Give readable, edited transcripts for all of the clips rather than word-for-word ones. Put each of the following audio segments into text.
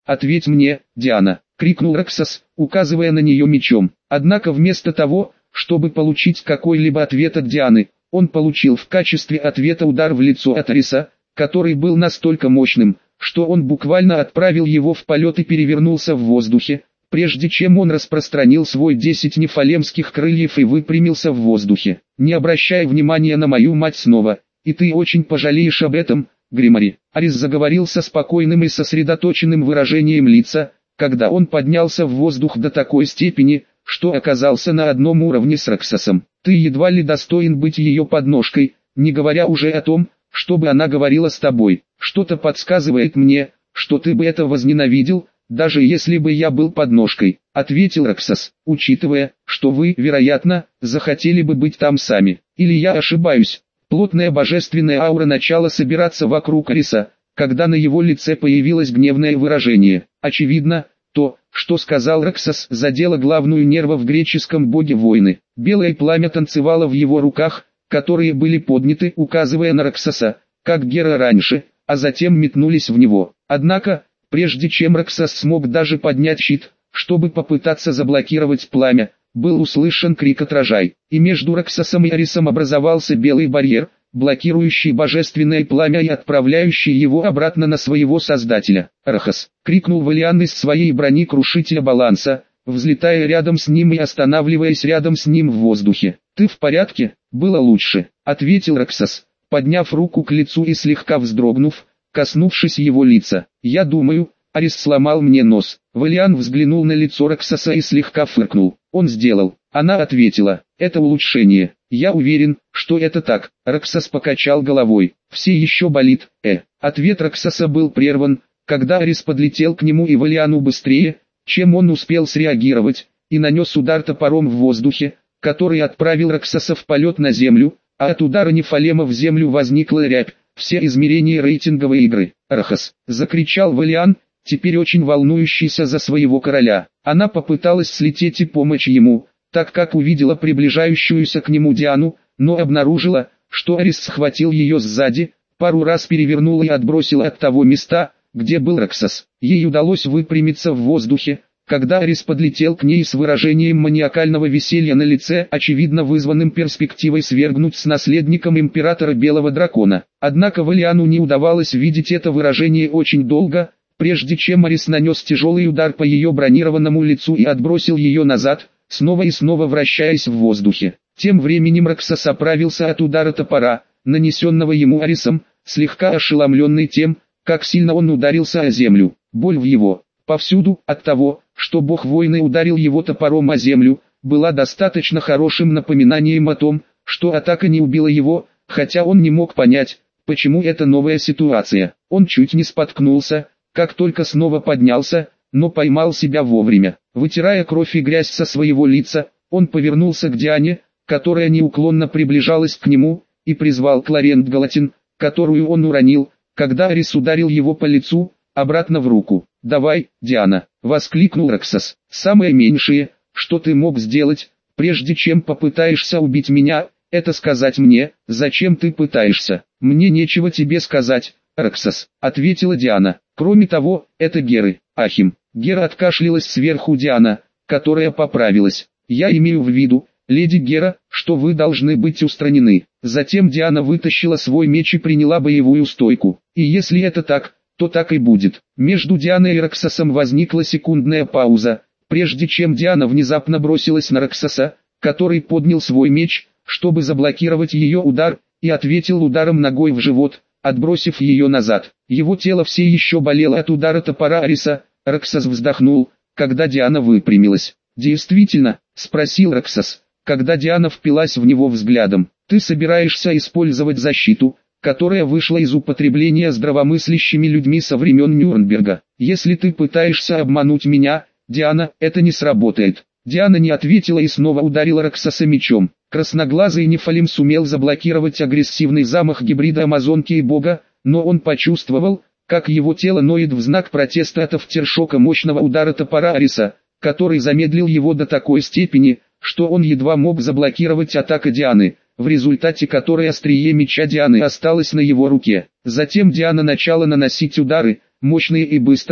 ответь мне, Диана!» — крикнул Роксос, указывая на нее мечом. Однако вместо того, чтобы получить какой-либо ответ от Дианы, он получил в качестве ответа удар в лицо от Ариса, который был настолько мощным, что он буквально отправил его в полет и перевернулся в воздухе, прежде чем он распространил свой 10 нефалемских крыльев и выпрямился в воздухе. «Не обращай внимания на мою мать снова, и ты очень пожалеешь об этом, Гримари». Арис заговорил со спокойным и сосредоточенным выражением лица, когда он поднялся в воздух до такой степени, что оказался на одном уровне с Роксосом. «Ты едва ли достоин быть ее подножкой, не говоря уже о том, чтобы она говорила с тобой. Что-то подсказывает мне, что ты бы это возненавидел, даже если бы я был подножкой», — ответил Роксос, «учитывая, что вы, вероятно, захотели бы быть там сами. Или я ошибаюсь?» Плотная божественная аура начала собираться вокруг Ариса, когда на его лице появилось гневное выражение. Очевидно, то, что сказал Роксос, задело главную нерву в греческом боге войны. Белое пламя танцевало в его руках, которые были подняты, указывая на Роксоса, как Гера раньше, а затем метнулись в него. Однако, прежде чем Роксос смог даже поднять щит, чтобы попытаться заблокировать пламя, был услышан крик «Отражай!», и между Роксосом и Арисом образовался белый барьер, блокирующий божественное пламя и отправляющий его обратно на своего создателя. «Архас!» — крикнул Валиан из своей брони крушителя баланса, взлетая рядом с ним и останавливаясь рядом с ним в воздухе. «Ты в порядке?» «Было лучше», — ответил Роксос, подняв руку к лицу и слегка вздрогнув, коснувшись его лица. «Я думаю, Арис сломал мне нос». Валиан взглянул на лицо Роксоса и слегка фыркнул. «Он сделал». Она ответила: «Это улучшение. Я уверен, что это так». Роксос покачал головой. «Все еще болит». Ответ Роксоса был прерван, когда Арис подлетел к нему и Валиану быстрее, чем он успел среагировать, и нанес удар топором в воздухе, который отправил Роксоса в полет на землю, а от удара Нефалема в землю возникла рябь. Все измерения рейтинговой игры. «Архас!» — закричал Валиан, теперь очень волнующийся за своего короля. Она попыталась слететь и помочь ему, так как увидела приближающуюся к нему Диану, но обнаружила, что Арис схватил ее сзади, пару раз перевернул и отбросил от того места, где был Роксос. Ей удалось выпрямиться в воздухе, когда Арис подлетел к ней с выражением маниакального веселья на лице, очевидно вызванным перспективой свергнуть с наследником императора Белого Дракона. Однако Валиану не удавалось видеть это выражение очень долго, прежде чем Арис нанес тяжелый удар по ее бронированному лицу и отбросил ее назад, снова и снова вращаясь в воздухе. Тем временем Роксос оправился от удара топора, нанесенного ему Арисом, слегка ошеломленный тем, как сильно он ударился о землю. Боль в его повсюду от того, что бог войны ударил его топором о землю, была достаточно хорошим напоминанием о том, что атака не убила его, хотя он не мог понять, почему это новая ситуация. Он чуть не споткнулся, как только снова поднялся, но поймал себя вовремя. Вытирая кровь и грязь со своего лица, он повернулся к Диане, которая неуклонно приближалась к нему, и призвал Кларент Галатин, которую он уронил, когда Арис ударил его по лицу, обратно в руку. «Давай, Диана!» — воскликнул Роксос. «Самое меньшее, что ты мог сделать, прежде чем попытаешься убить меня, это сказать мне, зачем ты пытаешься». «Мне нечего тебе сказать, Роксос», — ответила Диана. «Кроме того, это Геры». «Ахим». Гера откашлялась сверху Диана, которая поправилась. «Я имею в виду, леди Гера, что вы должны быть устранены». Затем Диана вытащила свой меч и приняла боевую стойку. «И если это так, то так и будет». Между Дианой и Роксосом возникла секундная пауза, прежде чем Диана внезапно бросилась на Роксоса, который поднял свой меч, чтобы заблокировать ее удар, и ответил ударом ногой в живот, отбросив ее назад. Его тело все еще болело от удара топора Ариса. Роксос вздохнул, когда Диана выпрямилась. «Действительно?» — спросил Роксос, когда Диана впилась в него взглядом. «Ты собираешься использовать защиту, которая вышла из употребления здравомыслящими людьми со времен Нюрнберга. Если ты пытаешься обмануть меня, Диана, это не сработает». Диана не ответила и снова ударила Роксоса мечом. Красноглазый Нефалим сумел заблокировать агрессивный замах гибрида Амазонки и Бога, но он почувствовал, как его тело ноет в знак протеста от афтершока мощного удара топора Ариса, который замедлил его до такой степени, что он едва мог заблокировать атаку Дианы, в результате которой острие меча Дианы осталось на его руке. Затем Диана начала наносить удары, мощные и быстрые,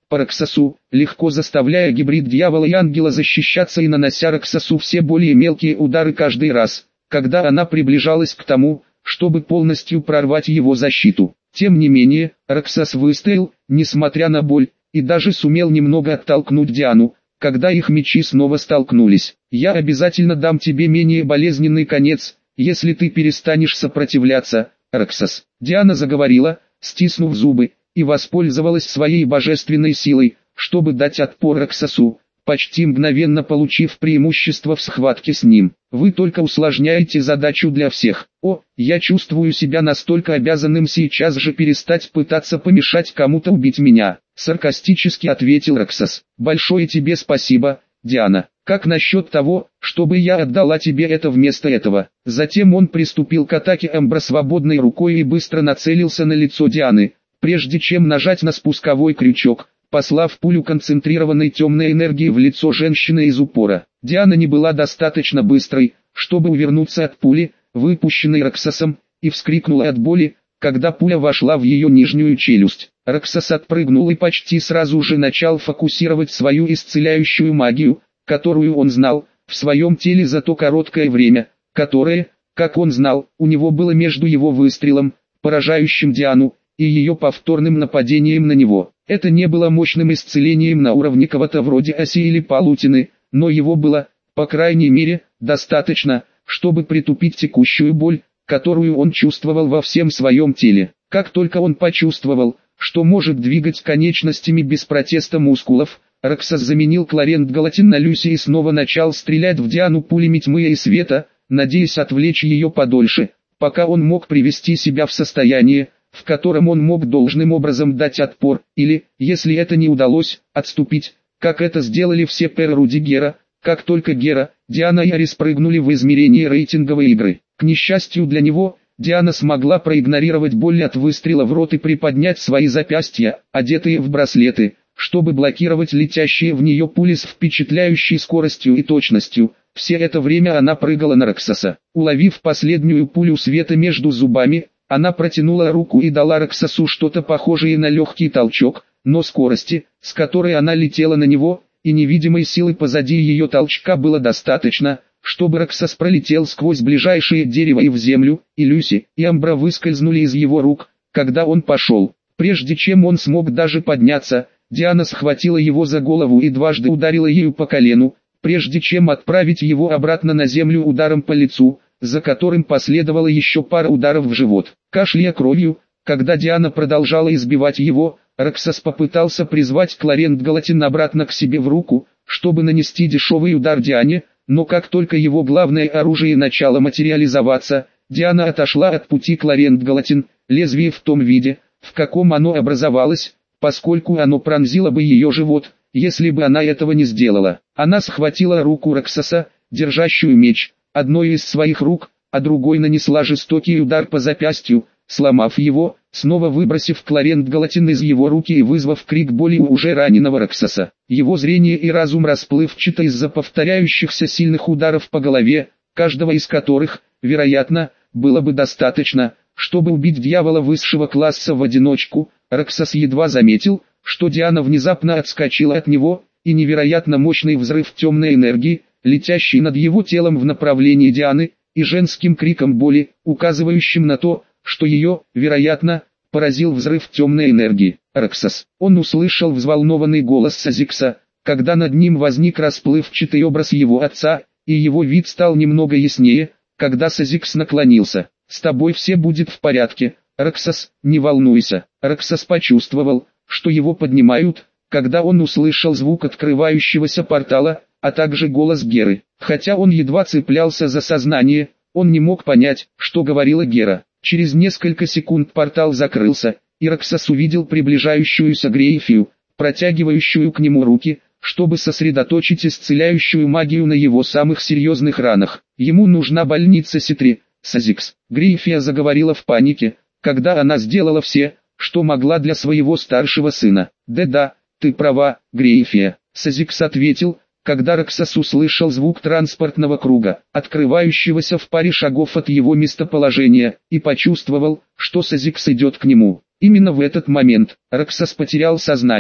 по Роксосу, легко заставляя гибрид дьявола и ангела защищаться и нанося Роксосу все более мелкие удары каждый раз, когда она приближалась к тому, чтобы полностью прорвать его защиту. Тем не менее, Роксос выстоял, несмотря на боль, и даже сумел немного оттолкнуть Диану, когда их мечи снова столкнулись. «Я обязательно дам тебе менее болезненный конец, если ты перестанешь сопротивляться, Роксос». Диана заговорила, стиснув зубы, и воспользовалась своей божественной силой, чтобы дать отпор Роксосу, почти мгновенно получив преимущество в схватке с ним. «Вы только усложняете задачу для всех. О, я чувствую себя настолько обязанным сейчас же перестать пытаться помешать кому-то убить меня», саркастически ответил Роксос. «Большое тебе спасибо, Диана. Как насчет того, чтобы я отдала тебе это вместо этого?» Затем он приступил к атаке Эмбра свободной рукой и быстро нацелился на лицо Дианы, прежде чем нажать на спусковой крючок, послав пулю концентрированной темной энергии в лицо женщины из упора. Диана не была достаточно быстрой, чтобы увернуться от пули, выпущенной Роксосом, и вскрикнула от боли, когда пуля вошла в ее нижнюю челюсть. Роксос отпрыгнул и почти сразу же начал фокусировать свою исцеляющую магию, которую он знал, в своем теле за то короткое время, которое, как он знал, у него было между его выстрелом, поражающим Диану, и ее повторным нападением на него. Это не было мощным исцелением на уровне кого-то вроде Оси или Палутины, но его было, по крайней мере, достаточно, чтобы притупить текущую боль, которую он чувствовал во всем своем теле. Как только он почувствовал, что может двигать конечностями без протеста мускулов, Роксос заменил Кларент Галатин на Люси и снова начал стрелять в Диану пулями тьмы и света, надеясь отвлечь ее подольше, пока он мог привести себя в состояние, в котором он мог должным образом дать отпор, или, если это не удалось, отступить, как это сделали все перруди Гера. Как только Гера, Диана и Арис прыгнули в измерение рейтинговой игры. К несчастью для него, Диана смогла проигнорировать боль от выстрела в рот и приподнять свои запястья, одетые в браслеты, чтобы блокировать летящие в нее пули с впечатляющей скоростью и точностью. Все это время она прыгала на Роксоса. Уловив последнюю пулю света между зубами, она протянула руку и дала Роксосу что-то похожее на легкий толчок, но скорости, с которой она летела на него, и невидимой силы позади ее толчка было достаточно, чтобы Роксос пролетел сквозь ближайшее дерево и в землю, и Люси и Амбра выскользнули из его рук, когда он пошел. Прежде чем он смог даже подняться, Диана схватила его за голову и дважды ударила ею по колену, прежде чем отправить его обратно на землю ударом по лицу, за которым последовало еще пара ударов в живот. Кашляя кровью, когда Диана продолжала избивать его, Роксос попытался призвать Кларент Галатин обратно к себе в руку, чтобы нанести дешевый удар Диане, но как только его главное оружие начало материализоваться, Диана отошла от пути Кларент Галатин, лезвие в том виде, в каком оно образовалось, поскольку оно пронзило бы ее живот, если бы она этого не сделала. Она схватила руку Роксоса, держащую меч, одной из своих рук, а другой нанесла жестокий удар по запястью, сломав его, снова выбросив Кларент Галатин из его руки и вызвав крик боли у уже раненого Роксоса. Его зрение и разум расплывчато из-за повторяющихся сильных ударов по голове, каждого из которых, вероятно, было бы достаточно, чтобы убить дьявола высшего класса в одиночку. Роксос едва заметил, что Диана внезапно отскочила от него, и невероятно мощный взрыв темной энергии, летящий над его телом в направлении Дианы, и женским криком боли, указывающим на то, что ее, вероятно, поразил взрыв темной энергии. Роксос. Он услышал взволнованный голос Сазикса, когда над ним возник расплывчатый образ его отца, и его вид стал немного яснее, когда Сазикс наклонился. «С тобой все будет в порядке, Роксос, не волнуйся». Роксос почувствовал, что его поднимают, когда он услышал звук открывающегося портала, а также голос Геры. Хотя он едва цеплялся за сознание, он не мог понять, что говорила Гера. Через несколько секунд портал закрылся, и Роксос увидел приближающуюся Грейфию, протягивающую к нему руки, чтобы сосредоточить исцеляющую магию на его самых серьезных ранах. Ему нужна больница Ситри, Сазикс. Грейфия заговорила в панике, когда она сделала все, что могла для своего старшего сына. «Да, ты права, Грейфия», Сазикс ответил, когда Роксос услышал звук транспортного круга, открывающегося в паре шагов от его местоположения, и почувствовал, что Сазикс идет к нему. Именно в этот момент Роксос потерял сознание.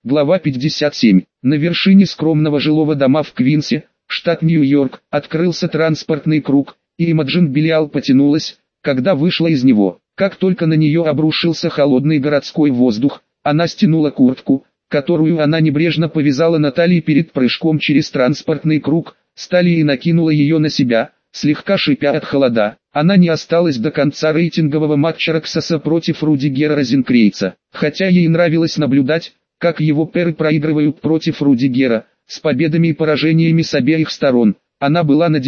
Глава 57. На вершине скромного жилого дома в Квинсе, штат Нью-Йорк, открылся транспортный круг, и Имаджин Белиал потянулась, когда вышла из него. Как только на нее обрушился холодный городской воздух, она стянула куртку, которую она небрежно повязала на талии перед прыжком через транспортный круг, с талии и накинула ее на себя, слегка шипя от холода. Она не осталась до конца рейтингового матча Роксаса против Рудигера Розенкрейца, хотя ей нравилось наблюдать, как его пэры проигрывают против Рудигера, с победами и поражениями с обеих сторон. Она была на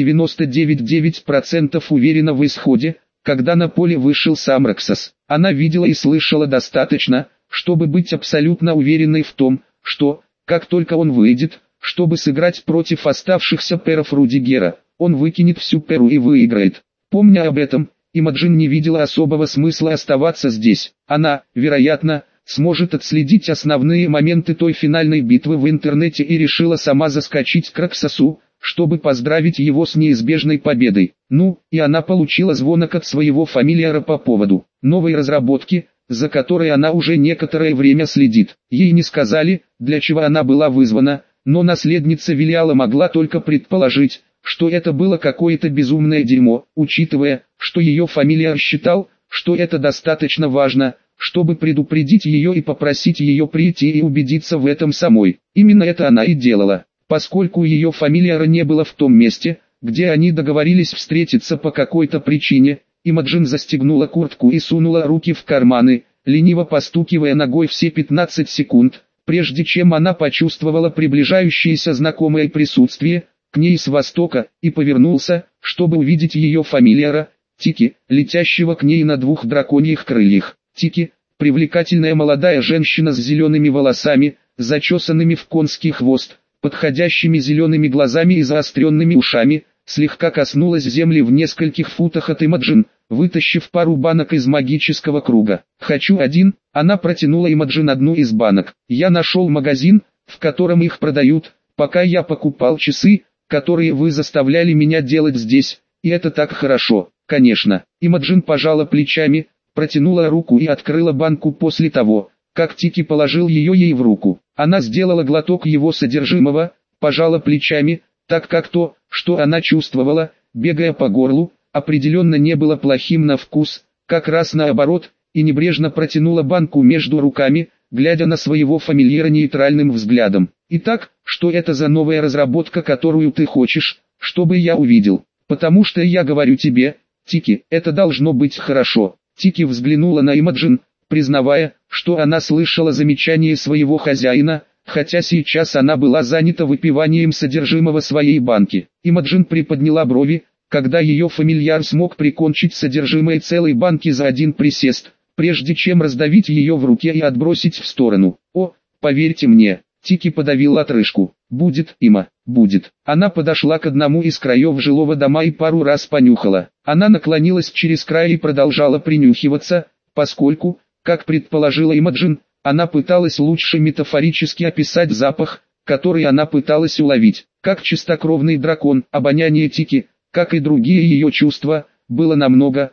99,9% уверена в исходе, когда на поле вышел сам Роксас. Она видела и слышала достаточно, чтобы быть абсолютно уверенной в том, что, как только он выйдет, чтобы сыграть против оставшихся пэров Рудигера, он выкинет всю пэру и выиграет. Помня об этом, Имаджин не видела особого смысла оставаться здесь. Она, вероятно, сможет отследить основные моменты той финальной битвы в интернете и решила сама заскочить к Роксасу, чтобы поздравить его с неизбежной победой. Ну, и она получила звонок от своего фамильяра по поводу новой разработки, за которой она уже некоторое время следит. Ей не сказали, для чего она была вызвана, но наследница Велиала могла только предположить, что это было какое-то безумное дерьмо, учитывая, что ее фамильяр считал, что это достаточно важно, чтобы предупредить ее и попросить ее прийти и убедиться в этом самой. Именно это она и делала, поскольку ее фамильяра не было в том месте, где они договорились встретиться по какой-то причине. Имаджин застегнула куртку и сунула руки в карманы, лениво постукивая ногой все 15 секунд, прежде чем она почувствовала приближающееся знакомое присутствие к ней с востока, и повернулся, чтобы увидеть ее фамильяра, Тики, летящего к ней на двух драконьих крыльях. Тики, привлекательная молодая женщина с зелеными волосами, зачесанными в конский хвост, подходящими зелеными глазами и заостренными ушами, слегка коснулась земли в нескольких футах от Имаджин, вытащив пару банок из магического круга. «Хочу один», она протянула Имаджин одну из банок. «Я нашел магазин, в котором их продают, пока я покупал часы, которые вы заставляли меня делать здесь, и это так хорошо». «Конечно». Имаджин пожала плечами, протянула руку и открыла банку после того, как Тики положил ее ей в руку. Она сделала глоток его содержимого, пожала плечами, так как то, что она чувствовала, бегая по горлу, определенно не было плохим на вкус, как раз наоборот, и небрежно протянула банку между руками, глядя на своего фамильяра нейтральным взглядом. «Итак, что это за новая разработка, которую ты хочешь, чтобы я увидел? Потому что я говорю тебе, Тики, это должно быть хорошо». Тики взглянула на Имаджин, признавая, что она слышала замечание своего хозяина, хотя сейчас она была занята выпиванием содержимого своей банки. Имаджин приподняла брови, когда ее фамильяр смог прикончить содержимое целой банки за один присест, прежде чем раздавить ее в руке и отбросить в сторону. «О, поверьте мне», Тики подавил отрыжку. «Будет, Има, будет». Она подошла к одному из краев жилого дома и пару раз понюхала. Она наклонилась через край и продолжала принюхиваться, поскольку, как предположила Имаджин, она пыталась лучше метафорически описать запах, который она пыталась уловить. Как чистокровный дракон, обоняние Тики, как и другие ее чувства, было намного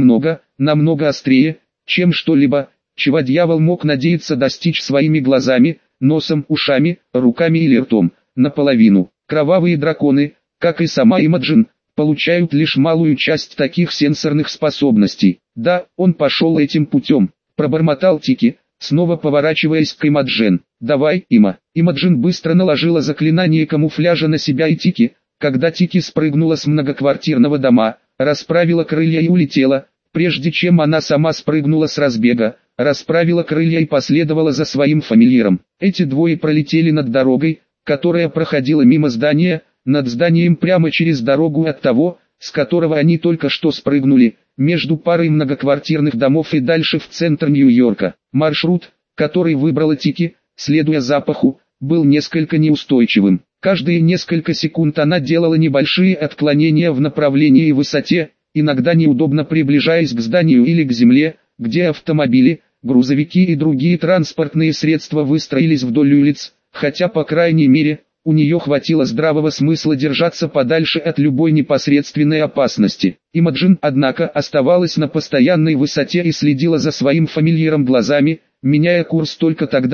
острее, чем что-либо, чего дьявол мог надеяться достичь своими глазами, носом, ушами, руками или ртом. Наполовину. Кровавые драконы, как и сама Имаджин, получают лишь малую часть таких сенсорных способностей. «Да, он пошел этим путем», — пробормотал Тики, снова поворачиваясь к Имаджин. «Давай, Има». Имаджин быстро наложила заклинание камуфляжа на себя и Тики, когда Тики спрыгнула с многоквартирного дома, расправила крылья и улетела, прежде чем она сама спрыгнула с разбега, расправила крылья и последовала за своим фамильяром. Эти двое пролетели над дорогой, которая проходила мимо здания, над зданием прямо через дорогу от того, с которого они только что спрыгнули, между парой многоквартирных домов и дальше в центр Нью-Йорка. Маршрут, который выбрала Тики, следуя запаху, был несколько неустойчивым. Каждые несколько секунд она делала небольшие отклонения в направлении и высоте, иногда неудобно приближаясь к зданию или к земле, где автомобили, грузовики и другие транспортные средства выстроились вдоль улиц, хотя по крайней мере, у нее хватило здравого смысла держаться подальше от любой непосредственной опасности. Имаджин, однако, оставалась на постоянной высоте и следила за своим фамильяром глазами, меняя курс только тогда,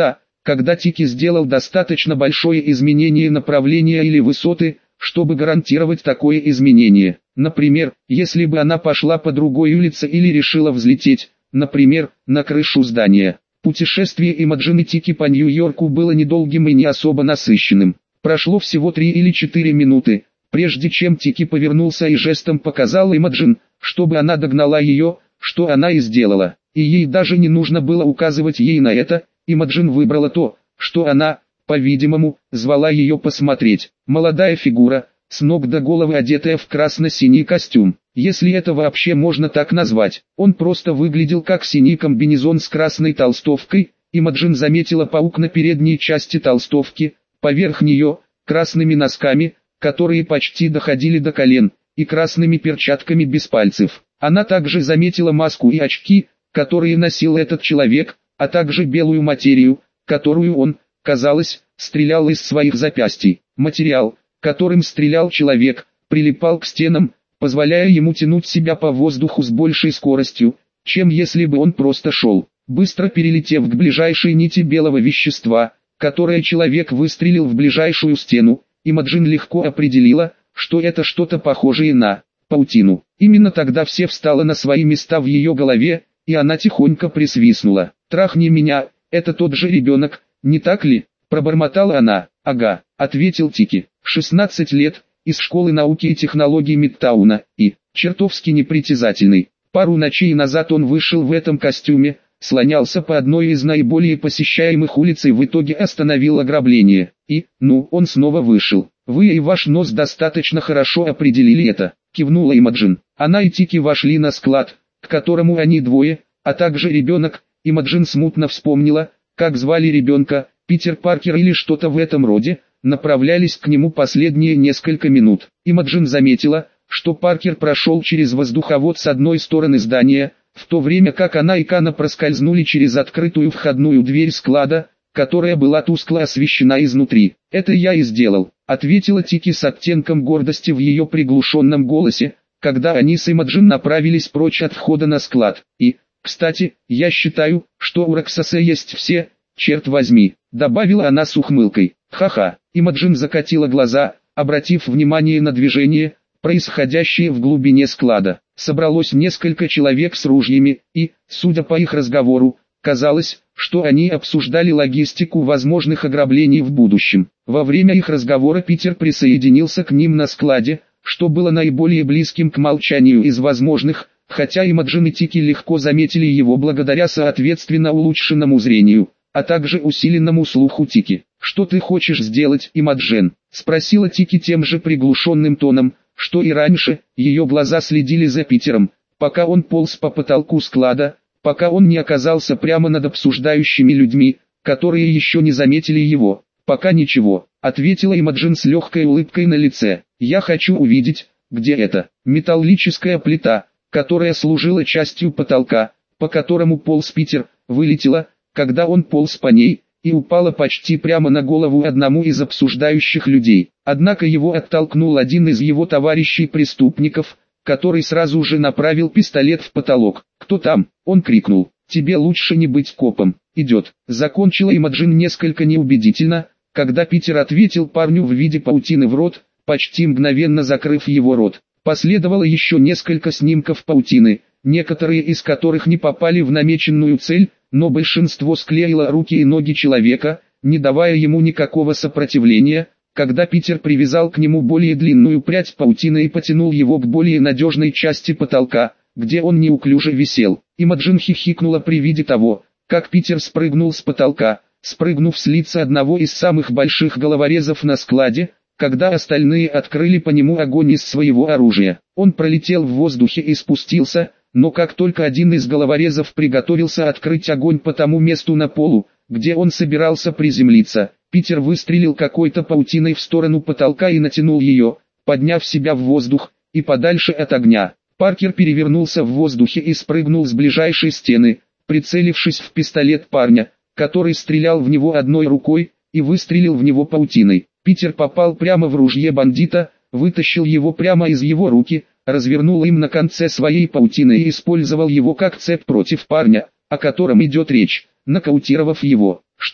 когда Тики сделал достаточно большое изменение направления или высоты, чтобы гарантировать такое изменение. Например, если бы она пошла по другой улице или решила взлететь, например, на крышу здания. Путешествие Имаджин и Тики по Нью-Йорку было недолгим и не особо насыщенным. Прошло всего 3 или 4 минуты, прежде чем Тики повернулся и жестом показал Имаджин, чтобы она догнала ее, что она и сделала. И ей даже не нужно было указывать ей на это, Имаджин выбрала то, что она, по-видимому, звала ее посмотреть. Молодая фигура, с ног до головы одетая в красно-синий костюм. Если это вообще можно так назвать. Он просто выглядел как синий комбинезон с красной толстовкой. Имаджин заметила паук на передней части толстовки, поверх нее, красными носками, которые почти доходили до колен, и красными перчатками без пальцев. Она также заметила маску и очки, которые носил этот человек, а также белую материю, которую он, казалось, стрелял из своих запястий. Материал, которым стрелял человек, прилипал к стенам, позволяя ему тянуть себя по воздуху с большей скоростью, чем если бы он просто шел. Быстро перелетев к ближайшей нити белого вещества, которое человек выстрелил в ближайшую стену, Имаджин легко определила, что это что-то похожее на паутину. Именно тогда все встало на свои места в ее голове, и она тихонько присвистнула. «Трахни меня, это тот же ребенок, не так ли?» – пробормотала она. «Ага», – ответил Тики. 16 лет, из школы науки и технологий Мидтауна, и, чертовски непритязательный. Пару ночей назад он вышел в этом костюме, слонялся по одной из наиболее посещаемых улиц и в итоге остановил ограбление. И, он снова вышел. «Вы и ваш нос достаточно хорошо определили это», – кивнула Имаджин. Она и Тики вошли на склад, к которому они двое, а также ребенок. Имаджин смутно вспомнила, как звали ребенка, Питер Паркер или что-то в этом роде, направлялись к нему последние несколько минут. Имаджин заметила, что Паркер прошел через воздуховод с одной стороны здания, в то время как она и Кана проскользнули через открытую входную дверь склада, которая была тускло освещена изнутри. «Это я и сделал», — ответила Тики с оттенком гордости в ее приглушенном голосе, когда они с Имаджин направились прочь от входа на склад. «И, кстати, я считаю, что у Роксоса есть все, черт возьми», — добавила она с ухмылкой. «Ха-ха». Имаджин закатила глаза, обратив внимание на движение, происходящее в глубине склада. Собралось несколько человек с ружьями, и, судя по их разговору, казалось, что они обсуждали логистику возможных ограблений в будущем. Во время их разговора Питер присоединился к ним на складе, что было наиболее близким к молчанию из возможных, хотя Имаджин и Тики легко заметили его благодаря соответственно улучшенному зрению, а также усиленному слуху Тики. «Что ты хочешь сделать, Имаджин?» – спросила Тики тем же приглушенным тоном, что и раньше. Ее глаза следили за Питером, пока он полз по потолку склада, пока он не оказался прямо над обсуждающими людьми, которые еще не заметили его. «Пока ничего», — ответила Имаджин с легкой улыбкой на лице. «Я хочу увидеть, где эта металлическая плита, которая служила частью потолка, по которому полз Питер, вылетела, когда он полз по ней, и упала почти прямо на голову одному из обсуждающих людей. Однако его оттолкнул один из его товарищей-преступников, который сразу же направил пистолет в потолок. «Кто там?» – он крикнул. «Тебе лучше не быть копом. Идет». Закончила Имаджин несколько неубедительно, когда Питер ответил парню в виде паутины в рот, почти мгновенно закрыв его рот. Последовало еще несколько снимков паутины, некоторые из которых не попали в намеченную цель, но большинство склеило руки и ноги человека, не давая ему никакого сопротивления, когда Питер привязал к нему более длинную прядь паутины и потянул его к более надежной части потолка, где он неуклюже висел. Имаджин хихикнула при виде того, как Питер спрыгнул с потолка, спрыгнув с лица одного из самых больших головорезов на складе, когда остальные открыли по нему огонь из своего оружия. Он пролетел в воздухе и спустился, но как только один из головорезов приготовился открыть огонь по тому месту на полу, где он собирался приземлиться, Питер выстрелил какой-то паутиной в сторону потолка и натянул ее, подняв себя в воздух, и подальше от огня. Паркер перевернулся в воздухе и спрыгнул с ближайшей стены, прицелившись в пистолет парня, который стрелял в него одной рукой, и выстрелил в него паутиной. Питер попал прямо в ружье бандита, вытащил его прямо из его руки, развернул им на конце своей паутины и использовал его как цепь против парня, о котором идет речь, нокаутировав его. «Что,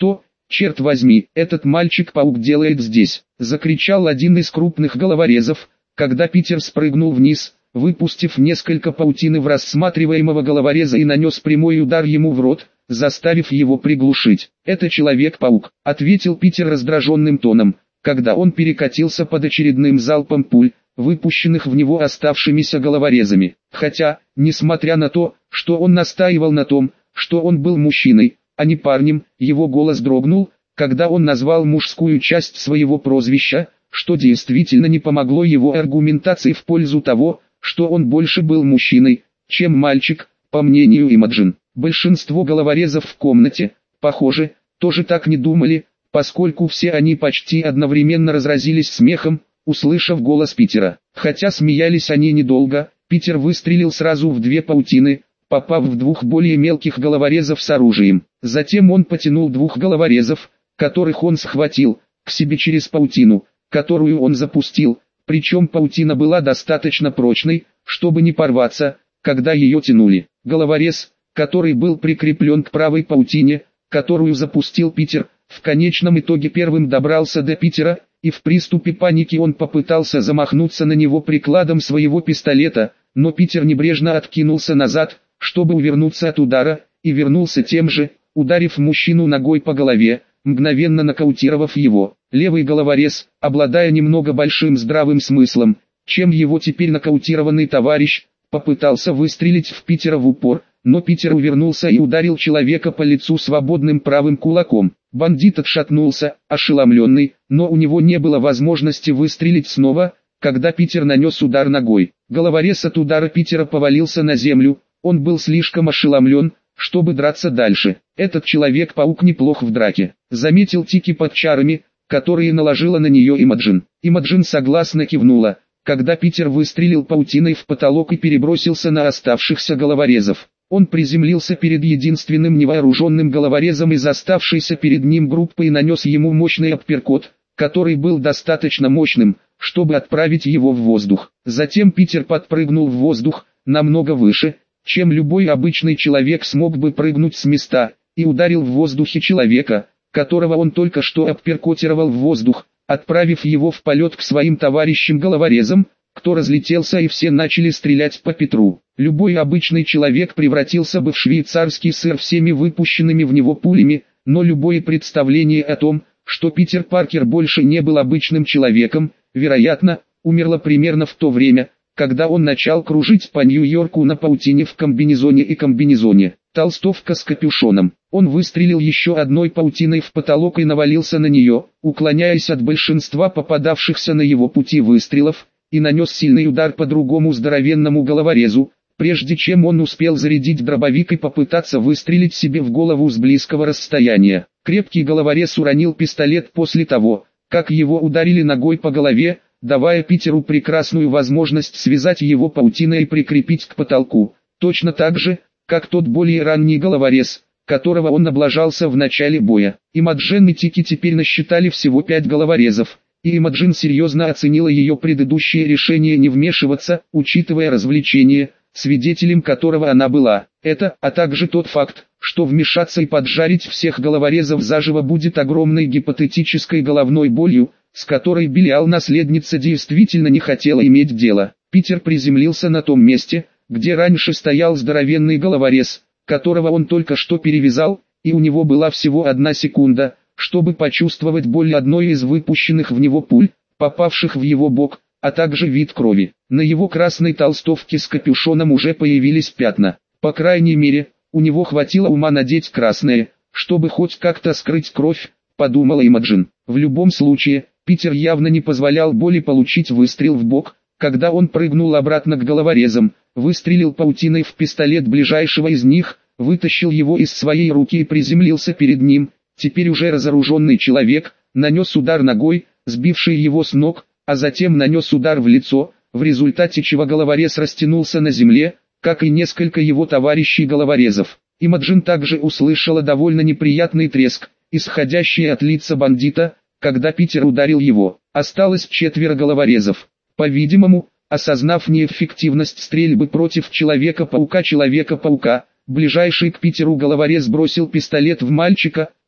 «Черт возьми, этот мальчик-паук делает здесь!» — закричал один из крупных головорезов, когда Питер спрыгнул вниз, выпустив несколько паутины в рассматриваемого головореза и нанес прямой удар ему в рот, заставив его приглушить. «Это Человек-паук», — ответил Питер раздраженным тоном, когда он перекатился под очередным залпом пуль, выпущенных в него оставшимися головорезами. Хотя, несмотря на то, что он настаивал на том, что он был мужчиной, а не парнем, его голос дрогнул, когда он назвал мужскую часть своего прозвища, что действительно не помогло его аргументации в пользу того, что он больше был мужчиной, чем мальчик, по мнению Имаджин. Большинство головорезов в комнате, похоже, тоже так не думали, поскольку все они почти одновременно разразились смехом, услышав голос Питера. Хотя смеялись они недолго, Питер выстрелил сразу в две паутины, попав в двух более мелких головорезов с оружием. Затем он потянул двух головорезов, которых он схватил, к себе через паутину, которую он запустил, причем паутина была достаточно прочной, чтобы не порваться, когда ее тянули. Головорез, который был прикреплен к правой паутине, которую запустил Питер, в конечном итоге первым добрался до Питера, и в приступе паники он попытался замахнуться на него прикладом своего пистолета, но Питер небрежно откинулся назад, чтобы увернуться от удара, и вернулся тем же, ударив мужчину ногой по голове, мгновенно нокаутировав его. Левый головорез, обладая немного большим здравым смыслом, чем его теперь нокаутированный товарищ, попытался выстрелить в Питера в упор, но Питер увернулся и ударил человека по лицу свободным правым кулаком. Бандит отшатнулся, ошеломленный, но у него не было возможности выстрелить снова, когда Питер нанес удар ногой. Головорез от удара Питера повалился на землю, он был слишком ошеломлен, чтобы драться дальше. Этот Человек-паук неплох в драке, заметил Тики под чарами, которые наложила на нее Имаджин. Имаджин согласно кивнула, когда Питер выстрелил паутиной в потолок и перебросился на оставшихся головорезов. Он приземлился перед единственным невооруженным головорезом из оставшейся перед ним группы и нанес ему мощный апперкот, который был достаточно мощным, чтобы отправить его в воздух. Затем Питер подпрыгнул в воздух, намного выше, чем любой обычный человек смог бы прыгнуть с места, и ударил в воздухе человека, которого он только что апперкотировал в воздух, отправив его в полет к своим товарищам-головорезам, кто разлетелся и все начали стрелять по Петру. Любой обычный человек превратился бы в швейцарский сыр всеми выпущенными в него пулями, но любое представление о том, что Питер Паркер больше не был обычным человеком, вероятно, умерло примерно в то время, когда он начал кружить по Нью-Йорку на паутине в комбинезоне и комбинезоне. Толстовка с капюшоном. Он выстрелил еще одной паутиной в потолок и навалился на нее, уклоняясь от большинства попадавшихся на его пути выстрелов, и нанес сильный удар по другому здоровенному головорезу, прежде чем он успел зарядить дробовик и попытаться выстрелить себе в голову с близкого расстояния. Крепкий головорез уронил пистолет после того, как его ударили ногой по голове, давая Питеру прекрасную возможность связать его паутиной и прикрепить к потолку, точно так же, как тот более ранний головорез, которого он облажался в начале боя. Имаджин и Тики теперь насчитали всего 5 головорезов, и Имаджин серьезно оценила ее предыдущее решение не вмешиваться, учитывая развлечение, свидетелем которого она была. Это, а также тот факт, что вмешаться и поджарить всех головорезов заживо будет огромной гипотетической головной болью, с которой Белиал наследница действительно не хотела иметь дело. Питер приземлился на том месте, где раньше стоял здоровенный головорез, которого он только что перевязал, и у него была всего 1 секунда, чтобы почувствовать боль одной из выпущенных в него пуль, попавших в его бок, а также вид крови. На его красной толстовке с капюшоном уже появились пятна. По крайней мере, у него хватило ума надеть красное, чтобы хоть как-то скрыть кровь, подумала Имаджин. В любом случае, Питер явно не позволял боли получить выстрел в бок, когда он прыгнул обратно к головорезам, выстрелил паутиной в пистолет ближайшего из них, вытащил его из своей руки и приземлился перед ним. Теперь уже разоруженный человек, нанес удар ногой, сбивший его с ног, а затем нанес удар в лицо, в результате чего головорез растянулся на земле, как и несколько его товарищей-головорезов. Имаджин также услышала довольно неприятный треск, исходящий от лица бандита, когда Питер ударил его. Осталось 4 головорезов. По-видимому, осознав неэффективность стрельбы против Человека-паука, ближайший к Питеру головорез бросил пистолет в мальчика,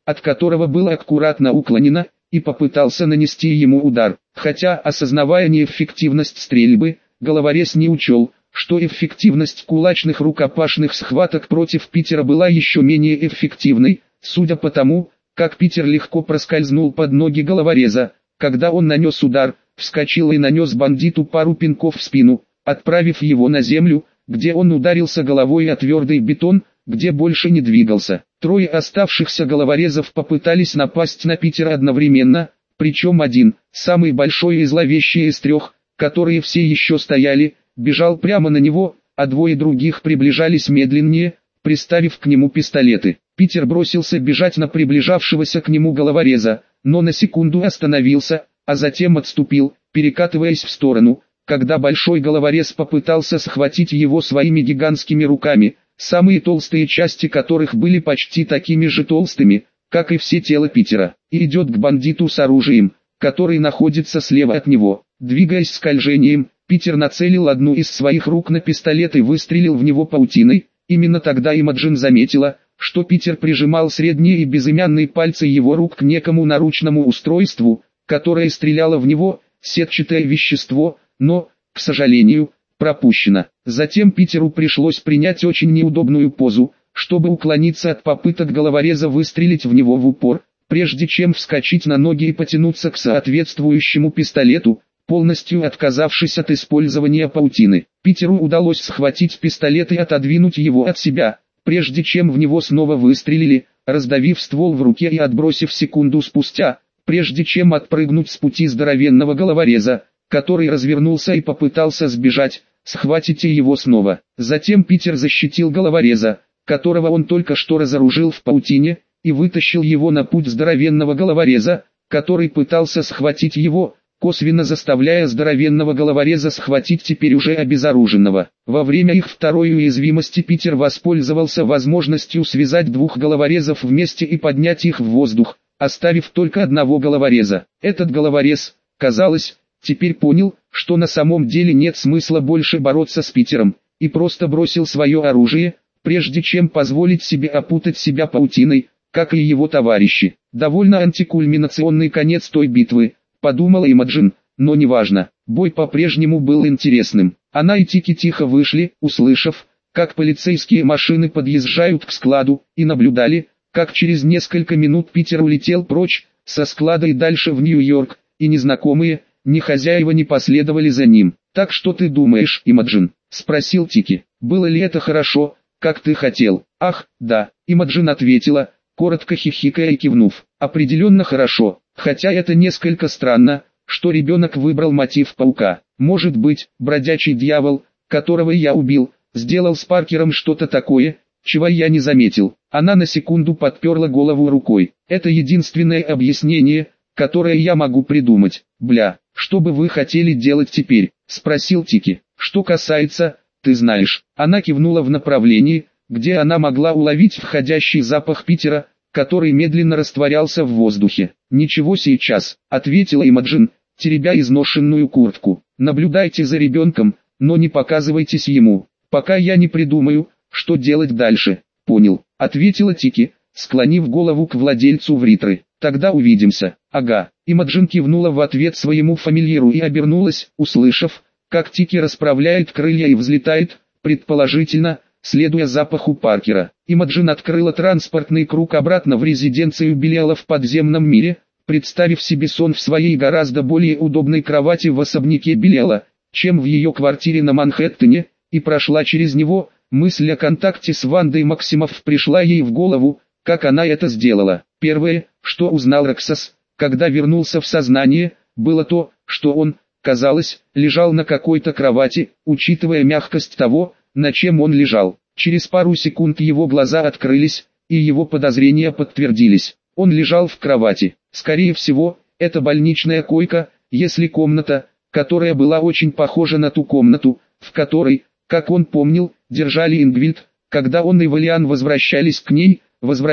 от которого было аккуратно уклонено, и попытался нанести ему удар. Хотя, осознавая неэффективность стрельбы, головорез не учел, что эффективность кулачных рукопашных схваток против Питера была еще менее эффективной, судя по тому, как Питер легко проскользнул под ноги головореза. Когда он нанес удар, вскочил и нанес бандиту пару пинков в спину, отправив его на землю, где он ударился головой о твердый бетон, где больше не двигался. Трое оставшихся головорезов попытались напасть на Питера одновременно, причем один, самый большой и зловещий из трех, которые все еще стояли, бежал прямо на него, а двое других приближались медленнее, приставив к нему пистолеты. Питер бросился бежать на приближавшегося к нему головореза, но на секунду остановился, а затем отступил, перекатываясь в сторону, когда большой головорез попытался схватить его своими гигантскими руками, самые толстые части которых были почти такими же толстыми, как и все тело Питера, и идет к бандиту с оружием, который находится слева от него. Двигаясь скольжением, Питер нацелил одну из своих рук на пистолет и выстрелил в него паутиной. Именно тогда Имаджин заметила, что Питер прижимал средние и безымянные пальцы его рук к некому наручному устройству, которое стреляло в него, сетчатое вещество, но, к сожалению, пропущено. Затем Питеру пришлось принять очень неудобную позу, чтобы уклониться от попыток головореза выстрелить в него в упор, прежде чем вскочить на ноги и потянуться к соответствующему пистолету, полностью отказавшись от использования паутины. Питеру удалось схватить пистолет и отодвинуть его от себя, прежде чем в него снова выстрелили, раздавив ствол в руке и отбросив секунду спустя, прежде чем отпрыгнуть с пути здоровенного головореза, который развернулся и попытался сбежать. Схватите его снова. Затем Питер защитил головореза, которого он только что разоружил в паутине, и вытащил его на путь здоровенного головореза, который пытался схватить его, косвенно заставляя здоровенного головореза схватить теперь уже обезоруженного. Во время их второй уязвимости Питер воспользовался возможностью связать двух головорезов вместе и поднять их в воздух, оставив только одного головореза. Этот головорез, казалось, теперь понял, что на самом деле нет смысла больше бороться с Питером, и просто бросил свое оружие, прежде чем позволить себе опутать себя паутиной, как и его товарищи. Довольно антикульминационный конец той битвы, подумала Имаджин, но неважно, бой по-прежнему был интересным. Она и Тики тихо вышли, услышав, как полицейские машины подъезжают к складу, и наблюдали, как через несколько минут Питер улетел прочь, со склада и дальше в Нью-Йорк, и незнакомые, ни хозяева не последовали за ним. «Так что ты думаешь, Имаджин?» – спросил Тики. «Было ли это хорошо, как ты хотел?» «Ах, да», – Имаджин ответила, коротко хихикая и кивнув. «Определенно хорошо, хотя это несколько странно, что ребенок выбрал мотив паука. Может быть, бродячий дьявол, которого я убил, сделал с Паркером что-то такое, чего я не заметил». Она на секунду подперла голову рукой. «Это единственное объяснение, которое я могу придумать. Бля, что бы вы хотели делать теперь?» – спросил Тики. «Что касается, ты знаешь». Она кивнула в направлении, где она могла уловить входящий запах Питера, который медленно растворялся в воздухе. «Ничего сейчас», — ответила Имаджин, теребя изношенную куртку. «Наблюдайте за ребенком, но не показывайтесь ему, пока я не придумаю, что делать дальше». «Понял», — ответила Тики, склонив голову к владельцу вритры. «Тогда увидимся». «Ага». Имаджин кивнула в ответ своему фамильяру и обернулась, услышав, как Тики расправляет крылья и взлетает, предположительно, следуя запаху Паркера. Имаджин открыла транспортный круг обратно в резиденцию Белиала в подземном мире, представив себе сон в своей гораздо более удобной кровати в особняке Белиала, чем в ее квартире на Манхэттене, и прошла через него. Мысль о контакте с Вандой Максимов пришла ей в голову, как она это сделала. Первое, что узнал Рексас, когда вернулся в сознание, было то, что он, казалось, лежал на какой-то кровати, учитывая мягкость того, на чем он лежал. Через пару секунд его глаза открылись, и его подозрения подтвердились. Он лежал в кровати. Скорее всего, это больничная койка, если комната, которая была очень похожа на ту комнату, в которой, как он помнил, держали Ингвильд, когда он и Валиан возвращались к ней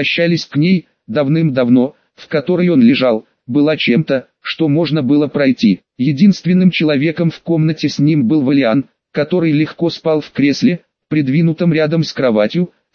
давным-давно, в которой он лежал, была чем-то, что можно было пройти. Единственным человеком в комнате с ним был Валиан, который легко спал в кресле, придвинутом рядом с кроватью,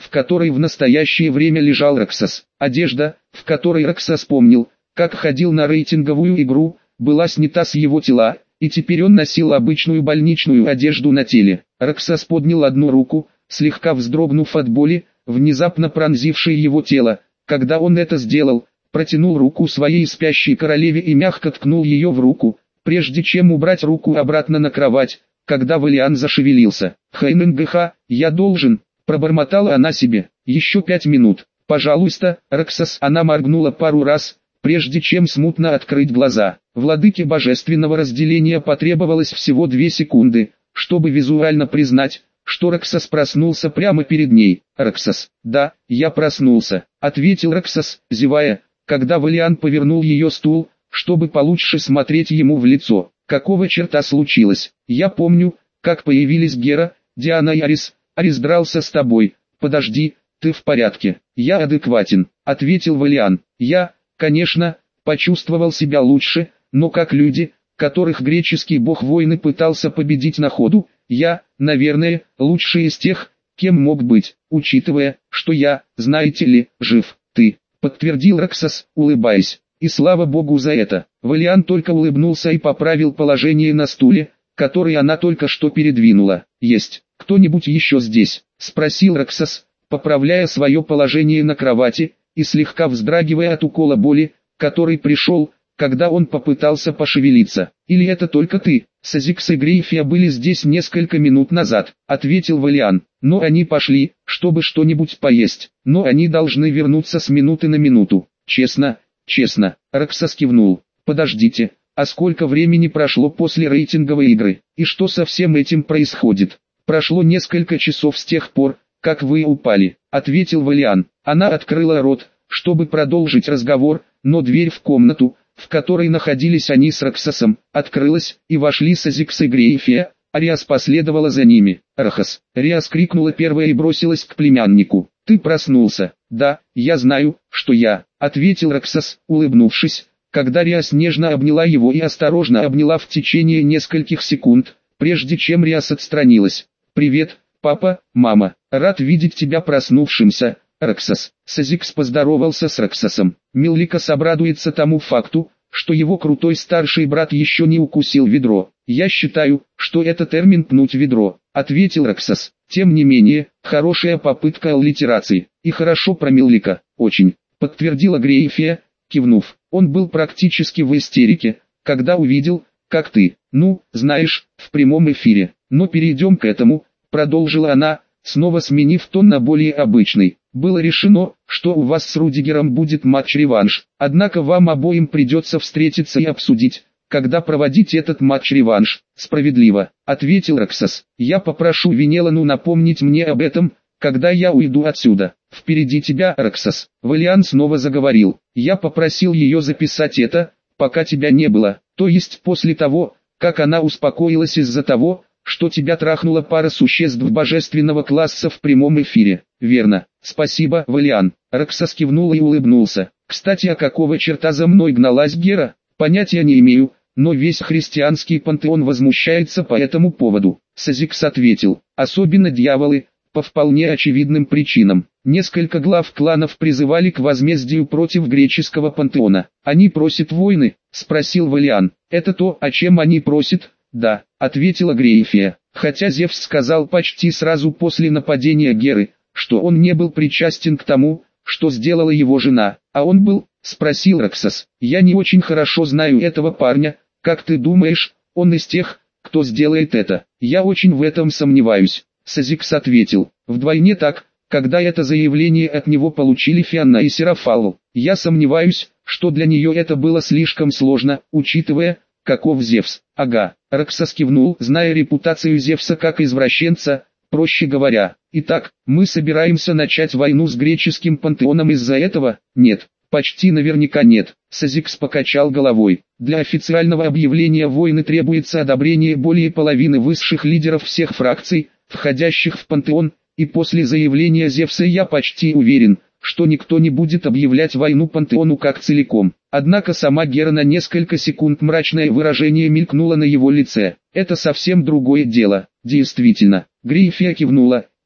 в которой в настоящее время лежал Роксос. Одежда, в которой Роксос помнил, как ходил на рейтинговую игру, была снята с его тела, и теперь он носил обычную больничную одежду на теле. Роксос поднял одну руку, слегка вздрогнув от боли, внезапно пронзившей его тело. Когда он это сделал, протянул руку своей спящей королеве и мягко ткнул ее в руку, прежде чем убрать руку обратно на кровать, когда Валиан зашевелился. «ХНГХ, я должен», — пробормотала она себе. «Еще 5 минут, пожалуйста, Роксос». Она моргнула пару раз, прежде чем смутно открыть глаза. Владыке божественного разделения потребовалось всего 2 секунды, чтобы визуально признать, что Роксос проснулся прямо перед ней. «Роксос, да, я проснулся», — ответил Роксос, зевая, когда Валиан повернул ее стул, чтобы получше смотреть ему в лицо. «Какого черта случилось? Я помню, как появились Гера, Диана и Арис. Арис дрался с тобой. Подожди, ты в порядке?» «Я адекватен», — ответил Валиан. «Я, конечно, почувствовал себя лучше, но как люди, которых греческий бог войны пытался победить на ходу, я, наверное, лучший из тех, кем мог быть, учитывая, что я, знаете ли, жив». «Ты», — подтвердил Роксос, улыбаясь. «И слава богу за это». Валиан только улыбнулся и поправил положение на стуле, который она только что передвинула. «Есть кто-нибудь еще здесь?» — спросил Роксос, поправляя свое положение на кровати, и слегка вздрагивая от укола боли, который пришел, когда он попытался пошевелиться. «Или это только ты?» «Сазикс и Грейфия были здесь несколько минут назад», — ответил Валиан. «Но они пошли, чтобы что-нибудь поесть. Но они должны вернуться с минуты на минуту». «Честно?» «Честно», — Роксос кивнул. «Подождите, а сколько времени прошло после рейтинговой игры? И что со всем этим происходит?» «Прошло несколько часов с тех пор, как вы упали», — ответил Валиан. Она открыла рот, чтобы продолжить разговор, но дверь в комнату, в которой находились они с Роксосом, открылась, и вошли Сазикс и Грейфия. Риас последовала за ними. «Рахас!» Риас крикнула первая и бросилась к племяннику. «Ты проснулся?» «Да, я знаю, что я», — ответил Роксос, улыбнувшись, когда Риас нежно обняла его и осторожно обняла в течение нескольких секунд, прежде чем Риас отстранилась. «Привет, папа, мама, рад видеть тебя проснувшимся, Роксос». Сазикс поздоровался с Роксосом. Милликас обрадуется тому факту, что его крутой старший брат еще не укусил ведро. «Я считаю, что это термин «пнуть ведро», — ответил Роксос. «Тем не менее, хорошая попытка аллитерации. И хорошо про Миллика, очень», — подтвердила Грейфия, кивнув. «Он был практически в истерике, когда увидел, как ты, знаешь, в прямом эфире. Но перейдем к этому», — продолжила она, снова сменив тон на более обычный. «Было решено, что у вас с Рудигером будет матч-реванш, однако вам обоим придется встретиться и обсудить, когда проводить этот матч-реванш». «Справедливо», — ответил Роксос. «Я попрошу Венелану напомнить мне об этом, когда я уйду отсюда. Впереди тебя, Роксос». Валиан снова заговорил. «Я попросил ее записать это, пока тебя не было, то есть после того, как она успокоилась из-за того, что тебя трахнула пара существ божественного класса в прямом эфире». «Верно. Спасибо, Валиан». Роксос кивнул и улыбнулся. «Кстати, а какого черта за мной гналась Гера? Понятия не имею, но весь христианский пантеон возмущается по этому поводу». Сазикс ответил. «Особенно дьяволы, по вполне очевидным причинам. Несколько глав кланов призывали к возмездию против греческого пантеона. Они просят войны?» — спросил Валиан. «Это то, о чем они просят?» «Да», — ответила Грейфия. «Хотя Зевс сказал почти сразу после нападения Геры, что он не был причастен к тому, что сделала его жена». «А он был?» — спросил Роксос. «Я не очень хорошо знаю этого парня. Как ты думаешь, он из тех, кто сделает это?» «Я очень в этом сомневаюсь», — Сазикс ответил. «Вдвойне так, когда это заявление от него получили Фианна и Серафалл. Я сомневаюсь, что для нее это было слишком сложно, учитывая, каков Зевс». «Ага», — Роксос кивнул, зная репутацию Зевса как извращенца, проще говоря. «Итак, мы собираемся начать войну с греческим пантеоном из-за этого?» «Нет, почти наверняка нет», — Сазикс покачал головой. «Для официального объявления войны требуется одобрение более половины высших лидеров всех фракций, входящих в пантеон, и после заявления Зевса я почти уверен, что никто не будет объявлять войну пантеону как целиком». Однако сама Гера на несколько секунд мрачное выражение мелькнуло на его лице. «Это совсем другое дело». «Действительно», — Грейфия кивнула,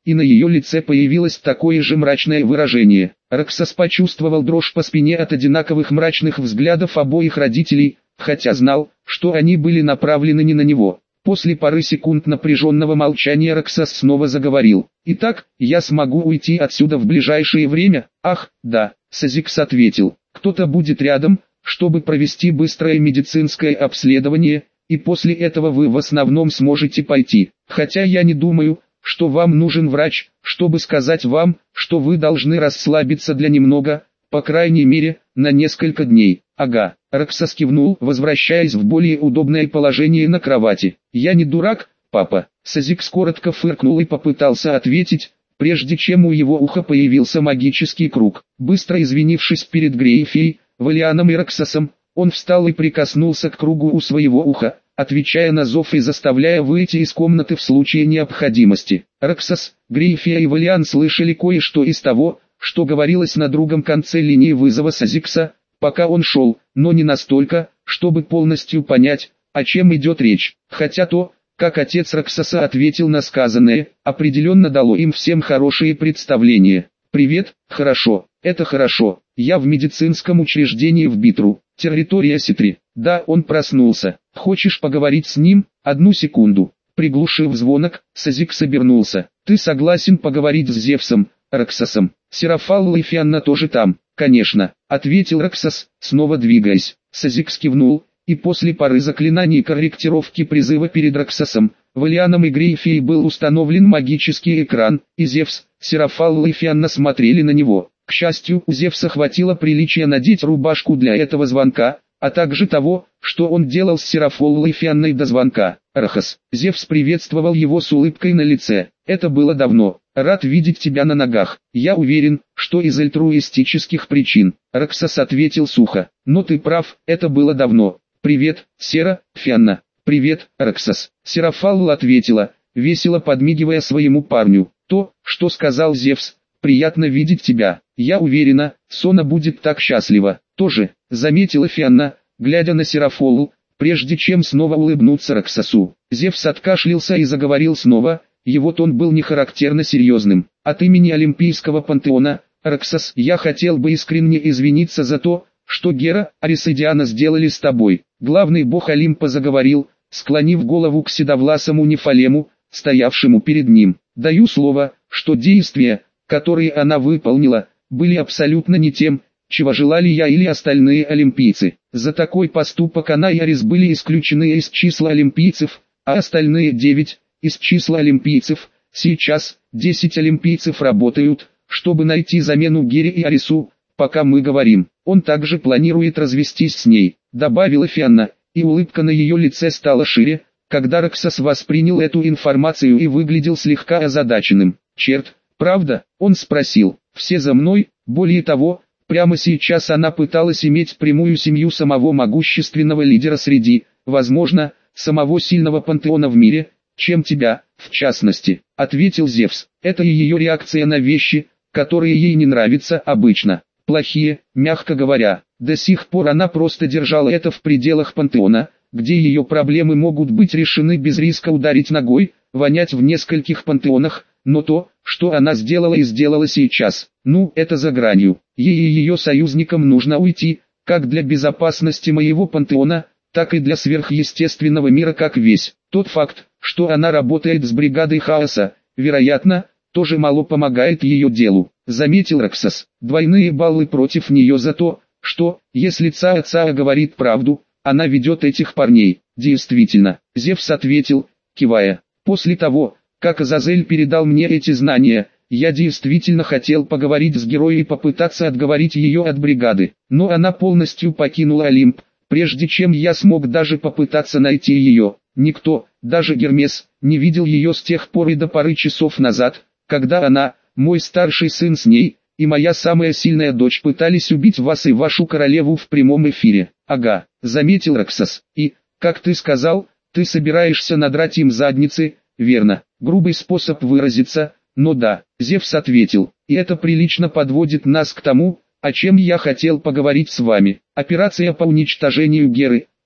и на ее лице появилось такое же мрачное выражение. Раксас почувствовал дрожь по спине от одинаковых мрачных взглядов обоих родителей, хотя знал, что они были направлены не на него. После пары секунд напряженного молчания Раксас снова заговорил. «Итак, я смогу уйти отсюда в ближайшее время?» «Ах, да», Сазикс ответил. «Кто-то будет рядом, чтобы провести быстрое медицинское обследование, и после этого вы в основном сможете пойти. Хотя я не думаю, что вам нужен врач, чтобы сказать вам, что вы должны расслабиться для немного, по крайней мере, на несколько дней». «Ага», Раксас кивнул, возвращаясь в более удобное положение на кровати. «Я не дурак, папа». Сазикс коротко фыркнул и попытался ответить, прежде чем у его уха появился магический круг. Быстро извинившись перед Грейфией, Валианом и Раксасом, он встал и прикоснулся к кругу у своего уха, отвечая на зов и заставляя выйти из комнаты в случае необходимости. Раксас, Грейфия и Валиан слышали кое-что из того, что говорилось на другом конце линии вызова Сазикса, пока он шел, но не настолько, чтобы полностью понять, о чем идет речь. Хотя то, как отец Раксаса ответил на сказанное, определенно дало им всем хорошие представления. «Привет, хорошо, это хорошо, я в медицинском учреждении в Битру, территория Ситри». «Да, он проснулся. Хочешь поговорить с ним? Одну секунду». Приглушив звонок, Сазикс обернулся. «Ты согласен поговорить с Зевсом, Раксасом? Серафалла и Фианна тоже там?» «Конечно», — ответил Раксас, снова двигаясь. Сазикс кивнул, и после пары заклинаний корректировки призыва перед Раксасом, Валианом и Грейфией был установлен магический экран, и Зевс, Серафалла и Фианна смотрели на него. К счастью, у Зевса хватило приличия надеть рубашку для этого звонка, а также того, что он делал с Серафоллой и Фианной до звонка. «Рахас». Зевс приветствовал его с улыбкой на лице. «Это было давно. Рад видеть тебя на ногах. Я уверен, что из альтруистических причин». Раксас ответил сухо. «Но ты прав, это было давно. Привет, Сера, Фианна». «Привет, Раксас». Серафалла ответила, весело подмигивая своему парню. «То, что сказал Зевс. Приятно видеть тебя. Я уверена, Сона будет так счастлива». «Тоже», заметила Фианна, глядя на Серафоллу, прежде чем снова улыбнуться Раксасу. Зевс откашлялся и заговорил снова, его тон был нехарактерно серьезным. «От имени Олимпийского пантеона, Раксас, я хотел бы искренне извиниться за то, что Гера, Арис и Диана сделали с тобой». Главный бог Олимпа заговорил, склонив голову к седовласому Нефалему, стоявшему перед ним. «Даю слово, что действия, которые она выполнила, были абсолютно не тем, чего желали я или остальные олимпийцы. За такой поступок она и Арис были исключены из числа олимпийцев, а остальные 9 из числа олимпийцев. Сейчас 10 олимпийцев работают, чтобы найти замену Гере и Арису, пока мы говорим. Он также планирует развестись с ней», добавила Фианна, и улыбка на ее лице стала шире, когда Раксас воспринял эту информацию и выглядел слегка озадаченным. «Черт, правда?» — он спросил. «Все за мной?» Более того, прямо сейчас она пыталась иметь прямую семью самого могущественного лидера среди, возможно, самого сильного пантеона в мире, чем тебя, в частности, ответил Зевс. Это и ее реакция на вещи, которые ей не нравятся обычно. Плохие, мягко говоря. До сих пор она просто держала это в пределах пантеона, где ее проблемы могут быть решены без риска ударить ногой, вонять в нескольких пантеонах, но то, что она сделала и сделала сейчас, это за гранью. Ей и ее союзникам нужно уйти, как для безопасности моего пантеона, так и для сверхъестественного мира как весь. Тот факт, что она работает с бригадой хаоса, вероятно, тоже мало помогает ее делу, заметил Раксас. Двойные баллы против нее за то, что, если Цаа говорит правду, она ведет этих парней. Действительно, Зевс ответил, кивая. После того, как Азазель передал мне эти знания, я действительно хотел поговорить с героем и попытаться отговорить ее от бригады. Но она полностью покинула Олимп, прежде чем я смог даже попытаться найти ее. Никто, даже Гермес, не видел ее с тех пор и до пары часов назад, когда она, мой старший сын с ней, и моя самая сильная дочь пытались убить вас и вашу королеву в прямом эфире. Ага, заметил Раксас. И, как ты сказал, ты собираешься надрать им задницы, верно? Грубый способ выразиться, но да, Зевс ответил. И это прилично подводит нас к тому, о чем я хотел поговорить с вами. Операция по уничтожению Геры,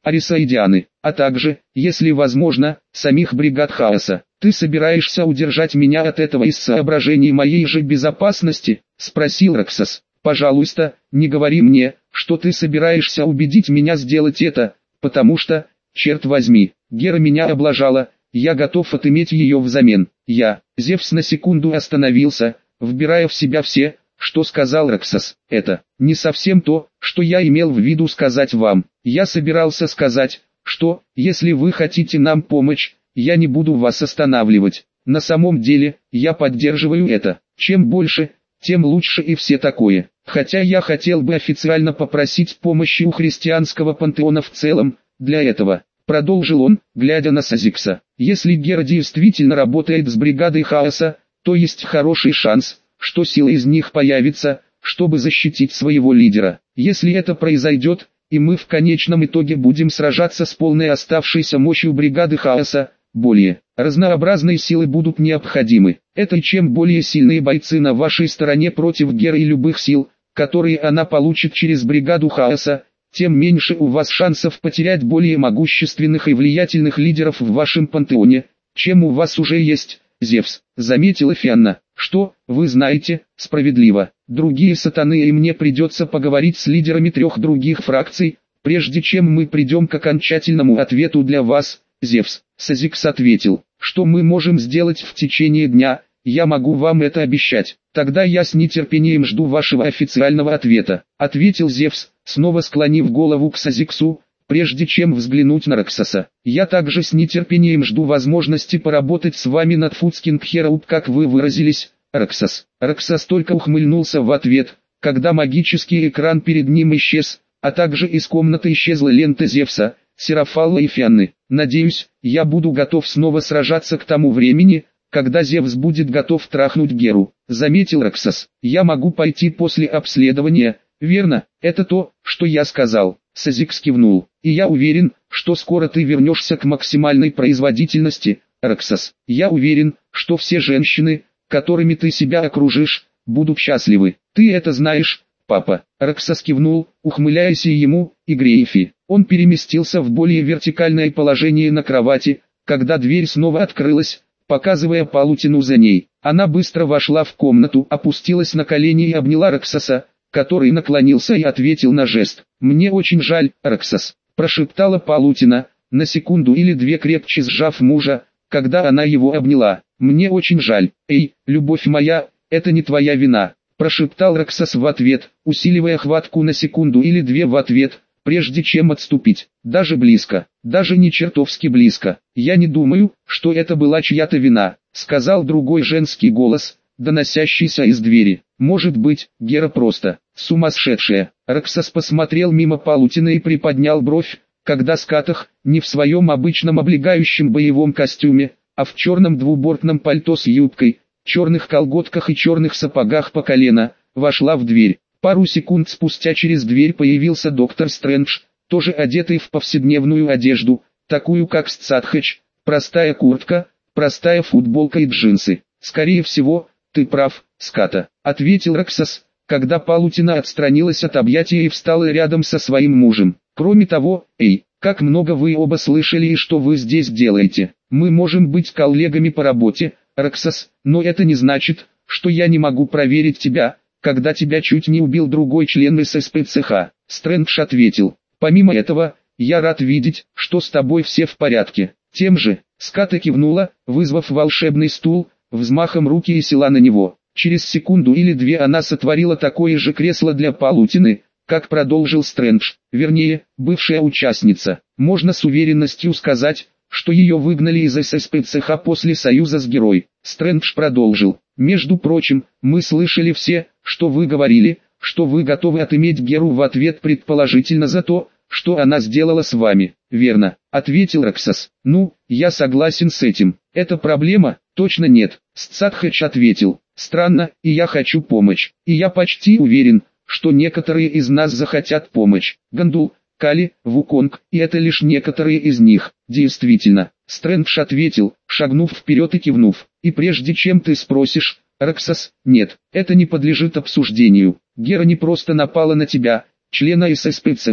Ариса и Дианы, а также, если возможно, самих бригад хаоса. Ты собираешься удержать меня от этого из соображений моей же безопасности? Спросил Роксос. Пожалуйста, не говори мне, что ты собираешься убедить меня сделать это, потому что, черт возьми, Гера меня облажала, я готов отыметь ее взамен. Зевс на секунду остановился, вбирая в себя все, что сказал Роксос. Это не совсем то, что я имел в виду сказать вам. Я собирался сказать, что, если вы хотите нам помочь, я не буду вас останавливать. На самом деле, я поддерживаю это. Чем больше, тем лучше и все такое. Хотя я хотел бы официально попросить помощи у христианского пантеона в целом, для этого, продолжил он, глядя на Сазикса. Если Гера действительно работает с бригадой хаоса, то есть хороший шанс, что сила из них появится, чтобы защитить своего лидера. Если это произойдет, и мы в конечном итоге будем сражаться с полной оставшейся мощью бригады хаоса, более разнообразные силы будут необходимы. Это и чем более сильные бойцы на вашей стороне против Геры и любых сил, которые она получит через бригаду хаоса, тем меньше у вас шансов потерять более могущественных и влиятельных лидеров в вашем пантеоне, чем у вас уже есть. Зевс, заметила Фианна, что, вы знаете, справедливо, другие сатаны и мне придется поговорить с лидерами 3 других фракций, прежде чем мы придем к окончательному ответу для вас. Зевс, Сазикс ответил, что мы можем сделать в течение дня, я могу вам это обещать. Тогда я с нетерпением жду вашего официального ответа, ответил Зевс, снова склонив голову к Сазиксу, прежде чем взглянуть на Роксоса. Я также с нетерпением жду возможности поработать с вами над Fucking Hero, как вы выразились, Роксос. Роксос только ухмыльнулся в ответ, когда магический экран перед ним исчез, а также из комнаты исчезла лента Зевса, Серафалла и Фианны. Надеюсь, я буду готов снова сражаться к тому времени, когда Зевс будет готов трахнуть Геру, заметил Роксос. Я могу пойти после обследования, верно? Это то, что я сказал. Сазикс кивнул. И я уверен, что скоро ты вернешься к максимальной производительности, Роксос. Я уверен, что все женщины, которыми ты себя окружишь, будут счастливы. Ты это знаешь, папа. Роксос кивнул, ухмыляясь и ему, и Грейфи. Он переместился в более вертикальное положение на кровати, когда дверь снова открылась, показывая паутину за ней. Она быстро вошла в комнату, опустилась на колени и обняла Роксоса, который наклонился и ответил на жест. «Мне очень жаль, Роксос», – прошептала Палутина, на секунду или две крепче сжав мужа, когда она его обняла. «Мне очень жаль. Эй, любовь моя, это не твоя вина», – прошептал Роксос в ответ, усиливая хватку на секунду или две в ответ, прежде чем отступить. «Даже близко, даже не чертовски близко. Я не думаю, что это была чья-то вина», – сказал другой женский голос, доносящийся из двери. «Может быть, Гера просто сумасшедшая». Роксос посмотрел мимо Палутины и приподнял бровь, когда Скатах, не в своем обычном облегающем боевом костюме, а в черном двубортном пальто с юбкой, черных колготках и черных сапогах по колено, вошла в дверь. Пару секунд спустя через дверь появился доктор Стрэндж, тоже одетый в повседневную одежду, такую как Сцатхэч, простая куртка, простая футболка и джинсы. «Скорее всего, ты прав, Ската», — ответил Роксос, когда Палутина отстранилась от объятия и встала рядом со своим мужем. «Кроме того, как много вы оба слышали и что вы здесь делаете. Мы можем быть коллегами по работе, Роксос, но это не значит, что я не могу проверить тебя, когда тебя чуть не убил другой член ССПЦХ». Стрэндж ответил, «Помимо этого, я рад видеть, что с тобой все в порядке». Тем же, Ската кивнула, вызвав волшебный стул, взмахом руки и села на него. Через секунду или две она сотворила такое же кресло для Палутины, как продолжил Стрэндж, вернее, бывшая участница. Можно с уверенностью сказать, что ее выгнали из ССПЦХ после союза с Герой. Стрэндж продолжил, между прочим, мы слышали все, что вы говорили, что вы готовы отыметь Геру в ответ предположительно за то, что она сделала с вами. Верно, ответил Роксос. Ну, я согласен с этим. Это проблема? Точно нет. Сцатхэч ответил. Странно, и я хочу помочь. И я почти уверен, что некоторые из нас захотят помочь. Гандул, Кали, Вуконг, и это лишь некоторые из них. Действительно, Стрэндж ответил, шагнув вперед и кивнув. И прежде чем ты спросишь, Роксос, нет, это не подлежит обсуждению. Гера не просто напала на тебя, члена ССПЦХ,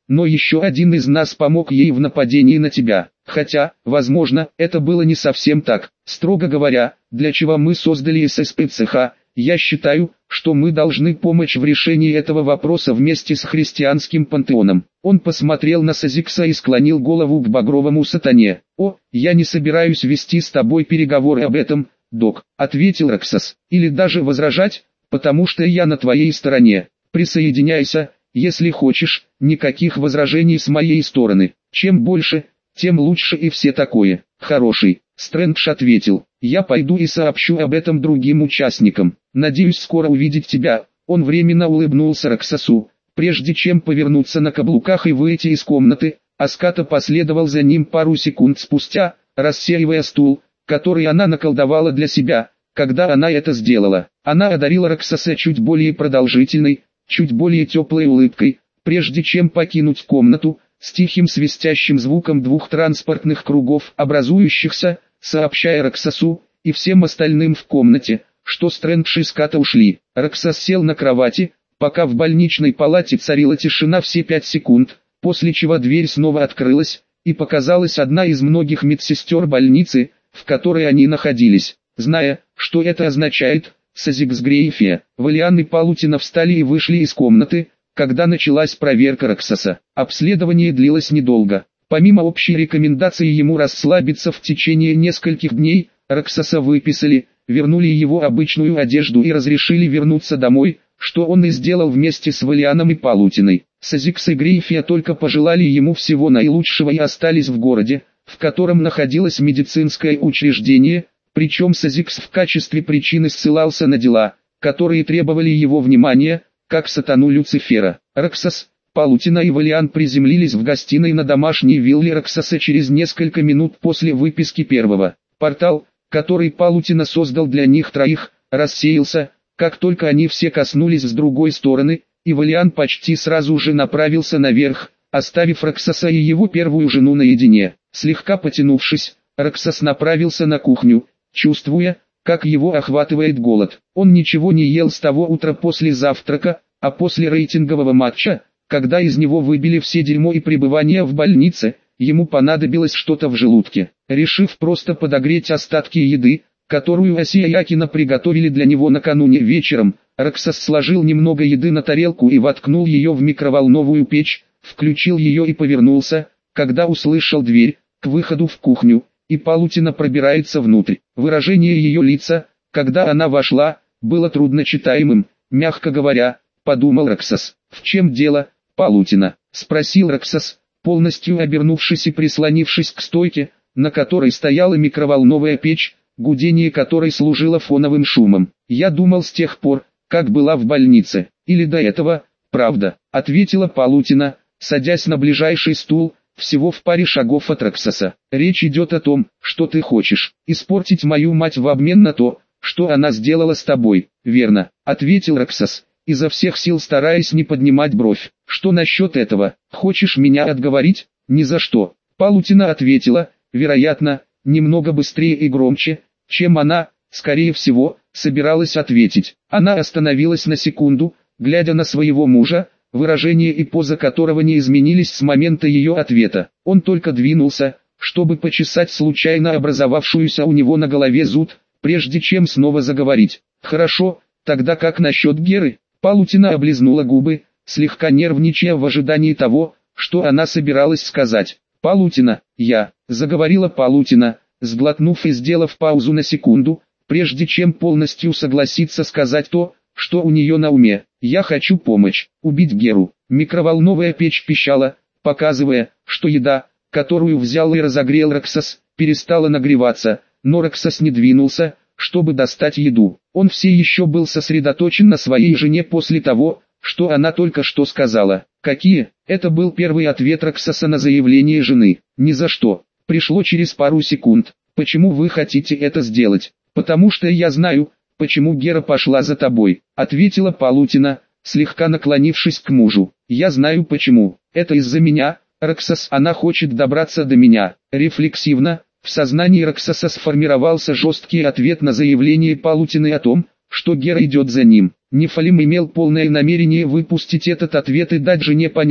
но еще один из нас помог ей в нападении на тебя. Хотя, возможно, это было не совсем так. Строго говоря, для чего мы создали ССПЦХ, я считаю, что мы должны помочь в решении этого вопроса вместе с христианским пантеоном. Он посмотрел на Сазикса и склонил голову к багровому сатане. «О, я не собираюсь вести с тобой переговоры об этом, док», — ответил Раксас. «Или даже возражать, потому что я на твоей стороне. Присоединяйся, если хочешь, никаких возражений с моей стороны. Чем больше, тем лучше и все такое». «Хороший», — Стрэндж ответил. «Я пойду и сообщу об этом другим участникам. Надеюсь скоро увидеть тебя». Он временно улыбнулся Раксасу, прежде чем повернуться на каблуках и выйти из комнаты. Аската последовал за ним пару секунд спустя, рассеивая стул, который она наколдовала для себя. Когда она это сделала, она одарила Раксаса чуть более продолжительной, чуть более теплой улыбкой, прежде чем покинуть комнату, с тихим свистящим звуком двух транспортных кругов, образующихся, сообщая Раксасу и всем остальным в комнате, что Стрэндж и Ската ушли. Раксас сел на кровати, пока в больничной палате царила тишина все 5 секунд, после чего дверь снова открылась, и показалась одна из многих медсестер больницы, в которой они находились. Зная, что это означает, Сазикс Грейфия, Валиан и Палутина встали и вышли из комнаты, когда началась проверка Раксаса. Обследование длилось недолго. Помимо общей рекомендации ему расслабиться в течение нескольких дней, Раксаса выписали, вернули его обычную одежду и разрешили вернуться домой, что он и сделал вместе с Валианом и Палутиной. Сазикс и Грейфия только пожелали ему всего наилучшего и остались в городе, в котором находилось медицинское учреждение, причем Сазикс в качестве причины ссылался на дела, которые требовали его внимания, как сатану Люцифера. Раксас, Палутина и Валиан приземлились в гостиной на домашней вилле Раксаса через несколько минут после выписки первого. Портал, который Палутина создал для них троих, рассеялся, как только они все коснулись с другой стороны, и Валиан почти сразу же направился наверх, оставив Раксаса и его первую жену наедине. Слегка потянувшись, Раксас направился на кухню, чувствуя, как его охватывает голод. Он ничего не ел с того утра после завтрака, а после рейтингового матча, когда из него выбили все дерьмо и пребывание в больнице, ему понадобилось что-то в желудке. Решив просто подогреть остатки еды, которую Асия и Акина приготовили для него накануне вечером, Раксас сложил немного еды на тарелку и воткнул ее в микроволновую печь, включил ее и повернулся, когда услышал дверь к выходу в кухню, и Палутина пробирается внутрь. Выражение ее лица, когда она вошла, было трудночитаемым, мягко говоря, подумал Раксас. «В чем дело, Палутина?» — спросил Раксас, полностью обернувшись и прислонившись к стойке, на которой стояла микроволновая печь, гудение которой служило фоновым шумом. «Я думал с тех пор, как была в больнице, или до этого, правда», — ответила Палутина, садясь на ближайший стул, всего в паре шагов от Раксаса. «Речь идет о том, что ты хочешь испортить мою мать в обмен на то, что она сделала с тобой, верно?» — ответил Раксас, изо всех сил стараясь не поднимать бровь. «Что насчет этого? Хочешь меня отговорить?» «Ни за что», — Палутина ответила, вероятно, немного быстрее и громче, чем она, скорее всего, собиралась ответить. Она остановилась на секунду, глядя на своего мужа, выражение и поза которого не изменились с момента ее ответа. Он только двинулся, чтобы почесать случайно образовавшуюся у него на голове зуд, прежде чем снова заговорить. «Хорошо, тогда как насчет Геры?» Палутина облизнула губы, слегка нервничая в ожидании того, что она собиралась сказать. «Палутина, заговорила Палутина, сглотнув и сделав паузу на секунду, прежде чем полностью согласиться сказать то, что у нее на уме. «Я хочу помочь, убить Геру». Микроволновая печь пищала, показывая, что еда, которую взял и разогрел Раксас, перестала нагреваться, но Раксас не двинулся, чтобы достать еду. Он все еще был сосредоточен на своей жене после того, что она только что сказала. «Какие?» Это был первый ответ Раксаса на заявление жены. «Ни за что». Пришло через пару секунд. «Почему вы хотите это сделать?» «Потому что я знаю, почему Гера пошла за тобой», — ответила Палутина, слегка наклонившись к мужу. «Я знаю почему. Это из-за меня, Раксас. Она хочет добраться до меня». Рефлексивно, в сознании Раксаса сформировался жесткий ответ на заявление Палутины о том, что Гера идет за ним. Нефалим имел полное намерение выпустить этот ответ и дать жене понять,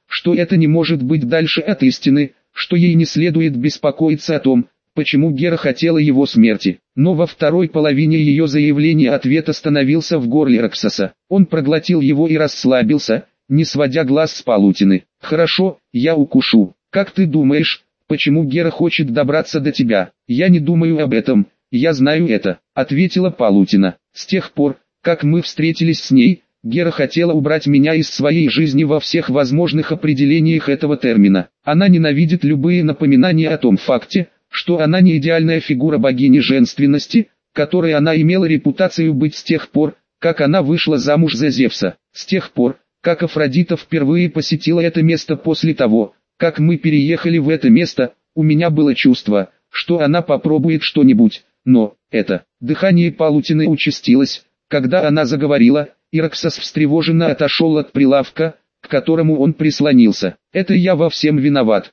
что это не может быть дальше от истины, что ей не следует беспокоиться о том, почему Гера хотела его смерти. Но во второй половине ее заявления ответ остановился в горле Роксоса. Он проглотил его и расслабился, не сводя глаз с Палутины. «Хорошо, я укушу. Как ты думаешь, почему Гера хочет добраться до тебя?» «Я не думаю об этом, я знаю это», — ответила Палутина. «С тех пор, как мы встретились с ней, Гера хотела убрать меня из своей жизни во всех возможных определениях этого термина. Она ненавидит любые напоминания о том факте, что она не идеальная фигура богини женственности, которой она имела репутацию быть с тех пор, как она вышла замуж за Зевса, с тех пор, как Афродита впервые посетила это место после того, как мы переехали в это место, у меня было чувство, что она попробует что-нибудь, но это дыхание Палутины участилось, когда она заговорила, и Роксос встревоженно отошел от прилавка, к которому он прислонился. «Это я во всем виноват,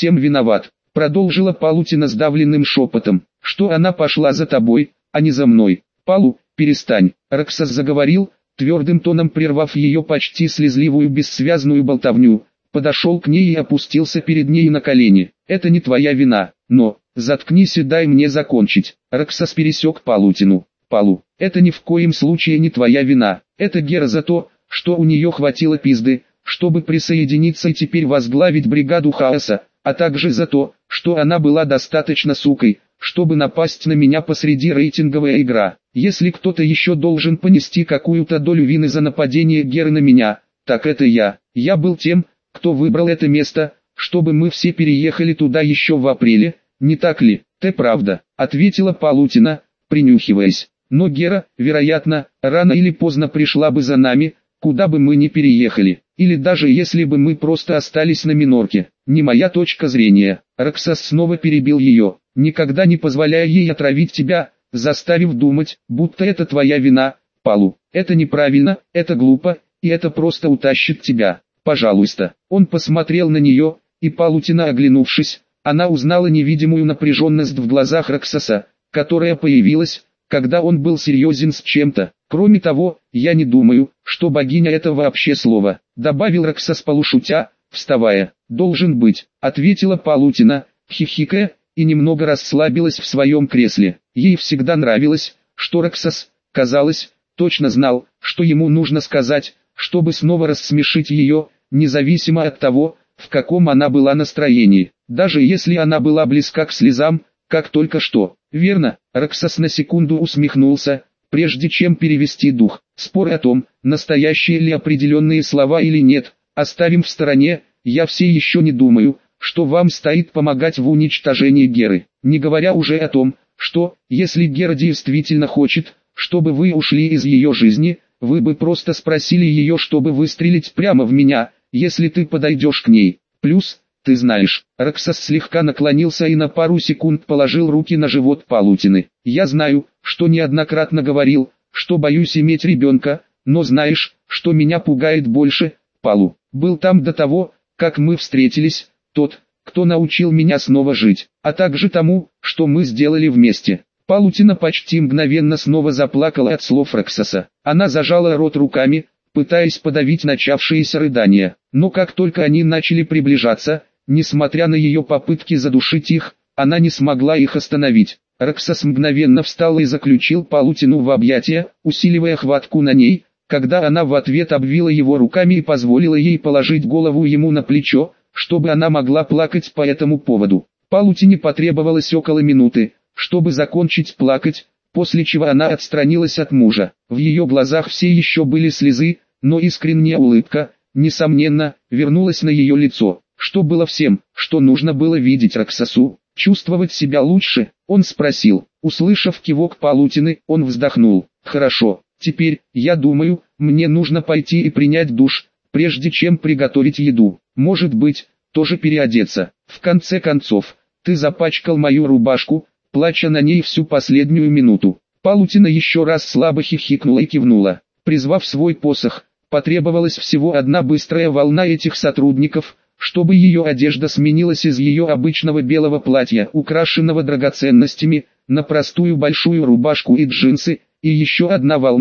продолжила Палутина сдавленным шепотом, что она пошла за тобой, а не за мной. Палу, перестань. Роксос заговорил, твердым тоном прервав ее почти слезливую бессвязную болтовню, подошел к ней и опустился перед ней на колени. Это не твоя вина, но, заткнись и дай мне закончить. Роксос пересек Палутину. Палу, это ни в коем случае не твоя вина, это Гера за то, что у нее хватило пизды, чтобы присоединиться и теперь возглавить бригаду хаоса, а также за то, что она была достаточно сукой, чтобы напасть на меня посреди рейтинговой игры. Если кто-то еще должен понести какую-то долю вины за нападение Геры на меня, так это я. Я был тем, кто выбрал это место, чтобы мы все переехали туда еще в апреле, не так ли? Ты правда, ответила Палутина, принюхиваясь. Но Гера, вероятно, рано или поздно пришла бы за нами, куда бы мы ни переехали, или даже если бы мы просто остались на Минорке. Не моя точка зрения. Роксос снова перебил ее, никогда не позволяя ей отравить тебя, заставив думать, будто это твоя вина, Палу. Это неправильно, это глупо, и это просто утащит тебя. Пожалуйста. Он посмотрел на нее, и Палутина, оглянувшись, она узнала невидимую напряженность в глазах Роксоса, которая появилась, когда он был серьезен с чем-то. Кроме того, я не думаю, что богиня это вообще слово, добавил Роксос полушутя, вставая. Должен быть, ответила Палутина, хихикая, и немного расслабилась в своем кресле. Ей всегда нравилось, что Роксос, казалось, точно знал, что ему нужно сказать, чтобы снова рассмешить ее, независимо от того, в каком она была настроении, даже если она была близка к слезам, как только что. Верно, Роксос на секунду усмехнулся, прежде чем перевести дух. Спор о том, настоящие ли определенные слова или нет, оставим в стороне. Я все еще не думаю, что вам стоит помогать в уничтожении Геры, не говоря уже о том, что, если Гера действительно хочет, чтобы вы ушли из ее жизни, вы бы просто спросили ее, чтобы выстрелить прямо в меня, если ты подойдешь к ней. Плюс, ты знаешь, Роксос слегка наклонился и на пару секунд положил руки на живот Палутины. Я знаю, что неоднократно говорил, что боюсь иметь ребенка, но знаешь, что меня пугает больше, Палу. Был там до того, как мы встретились, тот, кто научил меня снова жить, а также тому, что мы сделали вместе. Палутина почти мгновенно снова заплакала от слов Роксоса. Она зажала рот руками, пытаясь подавить начавшиеся рыдания. Но как только они начали приближаться, несмотря на ее попытки задушить их, она не смогла их остановить. Роксос мгновенно встал и заключил Палутину в объятия, усиливая хватку на ней, когда она в ответ обвила его руками и позволила ей положить голову ему на плечо, чтобы она могла плакать по этому поводу. Палутине потребовалось около минуты, чтобы закончить плакать, после чего она отстранилась от мужа. В ее глазах все еще были слезы, но искренняя улыбка, несомненно, вернулась на ее лицо, что было всем, что нужно было видеть Роксосу. Чувствовать себя лучше, он спросил. Услышав кивок Палутины, он вздохнул. Хорошо, теперь, я думаю, мне нужно пойти и принять душ, прежде чем приготовить еду. Может быть, тоже переодеться. В конце концов, ты запачкал мою рубашку, плача на ней всю последнюю минуту. Палутина еще раз слабо хихикнула и кивнула. Призвав свой посох, потребовалась всего одна быстрая волна этих сотрудников, чтобы ее одежда сменилась из ее обычного белого платья, украшенного драгоценностями, на простую большую рубашку и джинсы, и еще одна волна,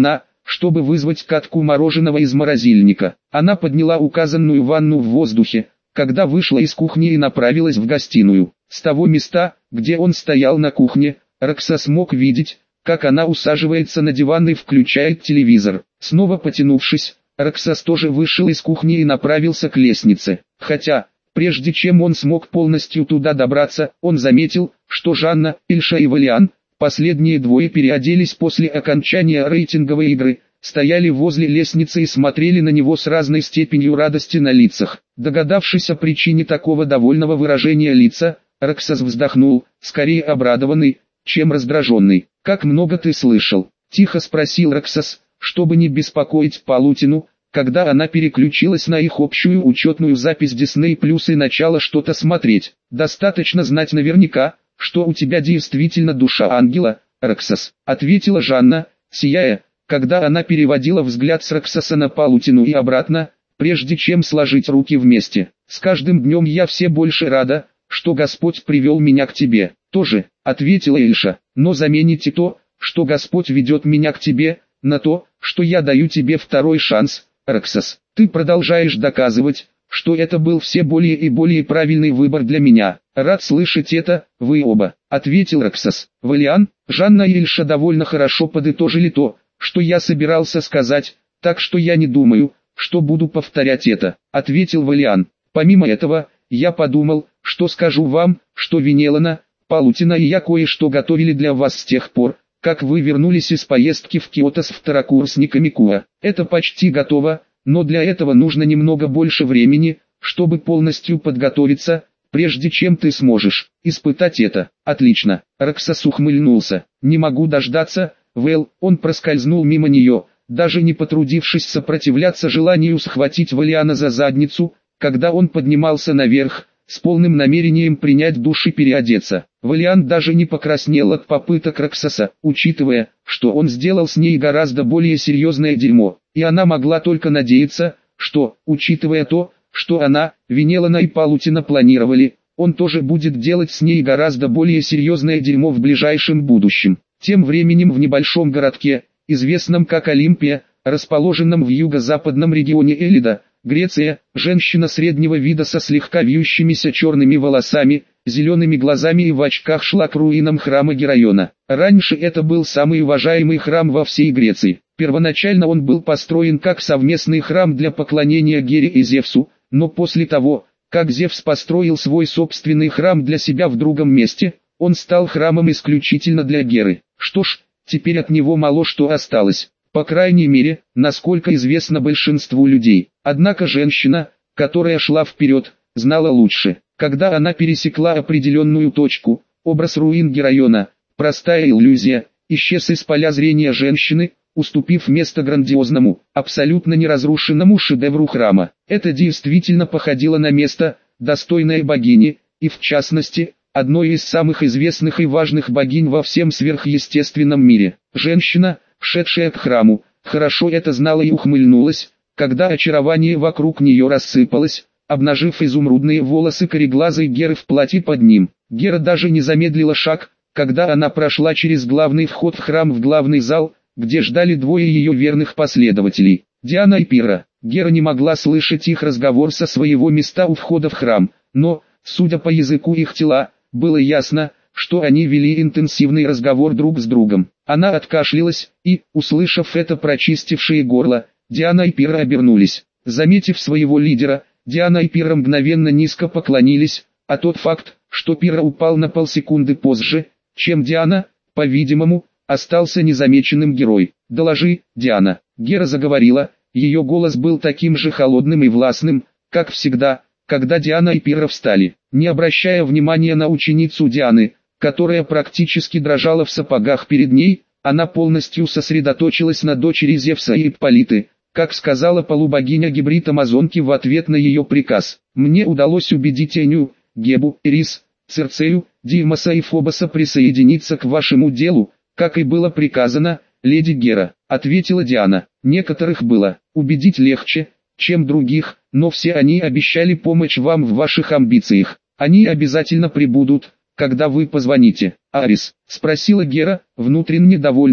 чтобы вызвать катку мороженого из морозильника. Она подняла указанную ванну в воздухе, когда вышла из кухни и направилась в гостиную. С того места, где он стоял на кухне, Роксас мог видеть, как она усаживается на диван и включает телевизор. Снова потянувшись, Роксас тоже вышел из кухни и направился к лестнице. Хотя, прежде чем он смог полностью туда добраться, он заметил, что Жанна, Ильша и Валиан, последние двое переоделись после окончания рейтинговой игры, стояли возле лестницы и смотрели на него с разной степенью радости на лицах. Догадавшись о причине такого довольного выражения лица, Роксас вздохнул, скорее обрадованный, чем раздраженный. «Как много ты слышал?» – тихо спросил Роксас, чтобы не беспокоить Палутину, когда она переключилась на их общую учетную запись Disney Plus и начала что-то смотреть. «Достаточно знать наверняка, что у тебя действительно душа ангела, Роксас», — ответила Жанна, сияя, когда она переводила взгляд с Роксаса на Палутину и обратно, прежде чем сложить руки вместе. «С каждым днем я все больше рада, что Господь привел меня к тебе». «Тоже», — ответила Ильша, — «но замените то, что Господь ведет меня к тебе, на то, что я даю тебе второй шанс, Роксас. Ты продолжаешь доказывать, что это был все более и более правильный выбор для меня». «Рад слышать это, вы оба», — ответил Роксас. Валиан, Жанна и Ильша довольно хорошо подытожили то, что я собирался сказать, так что я не думаю, что буду повторять это, — ответил Валиан. «Помимо этого, я подумал, что скажу вам, что Венелана, Палутина и я кое-что готовили для вас с тех пор, как вы вернулись из поездки в Киото с второкурсниками КУА. Это почти готово, но для этого нужно немного больше времени, чтобы полностью подготовиться, прежде чем ты сможешь испытать это». «Отлично», — Роксас ухмыльнулся. «Не могу дождаться». Вэл, он проскользнул мимо нее, даже не потрудившись сопротивляться желанию схватить Валиана за задницу, когда он поднимался наверх, с полным намерением принять душ и переодеться. Валиан даже не покраснел от попыток Роксаса, учитывая, что он сделал с ней гораздо более серьезное дерьмо, и она могла только надеяться, что, учитывая то, что она, Венелана и Палутина планировали, он тоже будет делать с ней гораздо более серьезное дерьмо в ближайшем будущем. Тем временем в небольшом городке, известном как Олимпия, расположенном в юго-западном регионе Элида, Греция, женщина среднего вида со слегка вьющимися черными волосами, зелеными глазами и в очках шла к руинам храма Герайона. Раньше это был самый уважаемый храм во всей Греции. Первоначально он был построен как совместный храм для поклонения Гере и Зевсу, но после того, как Зевс построил свой собственный храм для себя в другом месте, он стал храмом исключительно для Геры. Что ж, теперь от него мало что осталось. По крайней мере, насколько известно большинству людей. Однако женщина, которая шла вперед, знала лучше. Когда она пересекла определенную точку, образ руин Герайона, простая иллюзия, исчез из поля зрения женщины, уступив место грандиозному, абсолютно неразрушенному шедевру храма. Это действительно походило на место, достойное богини, и в частности, одной из самых известных и важных богинь во всем сверхъестественном мире. Женщина, шедшая к храму, хорошо это знала и ухмыльнулась, когда очарование вокруг нее рассыпалось, обнажив изумрудные волосы кореглазой Геры в платье под ним. Гера даже не замедлила шаг, когда она прошла через главный вход в храм в главный зал, где ждали двое ее верных последователей, Диана и Пира. Гера не могла слышать их разговор со своего места у входа в храм, но, судя по языку их тела, было ясно, что они вели интенсивный разговор друг с другом. Она откашлялась, и, услышав это прочистившее горло, Диана и Пира обернулись. Заметив своего лидера, Диана и Пира мгновенно низко поклонились, а тот факт, что Пира упал на полсекунды позже, чем Диана, по-видимому, остался незамеченным герой. «Доложи, Диана». Гера заговорила, ее голос был таким же холодным и властным, как всегда, когда Диана и Пира встали. Не обращая внимания на ученицу Дианы, которая практически дрожала в сапогах перед ней, она полностью сосредоточилась на дочери Зевса и Ипполиты, как сказала полубогиня Гибрид Амазонки в ответ на ее приказ. «Мне удалось убедить Эню, Гебу, Ирис, Цирцею, Димаса и Фобоса присоединиться к вашему делу, как и было приказано, леди Гера», — ответила Диана. «Некоторых было убедить легче, чем других, но все они обещали помочь вам в ваших амбициях. Они обязательно прибудут, когда вы позвоните». «Арис?» — спросила Гера, внутренне довольная,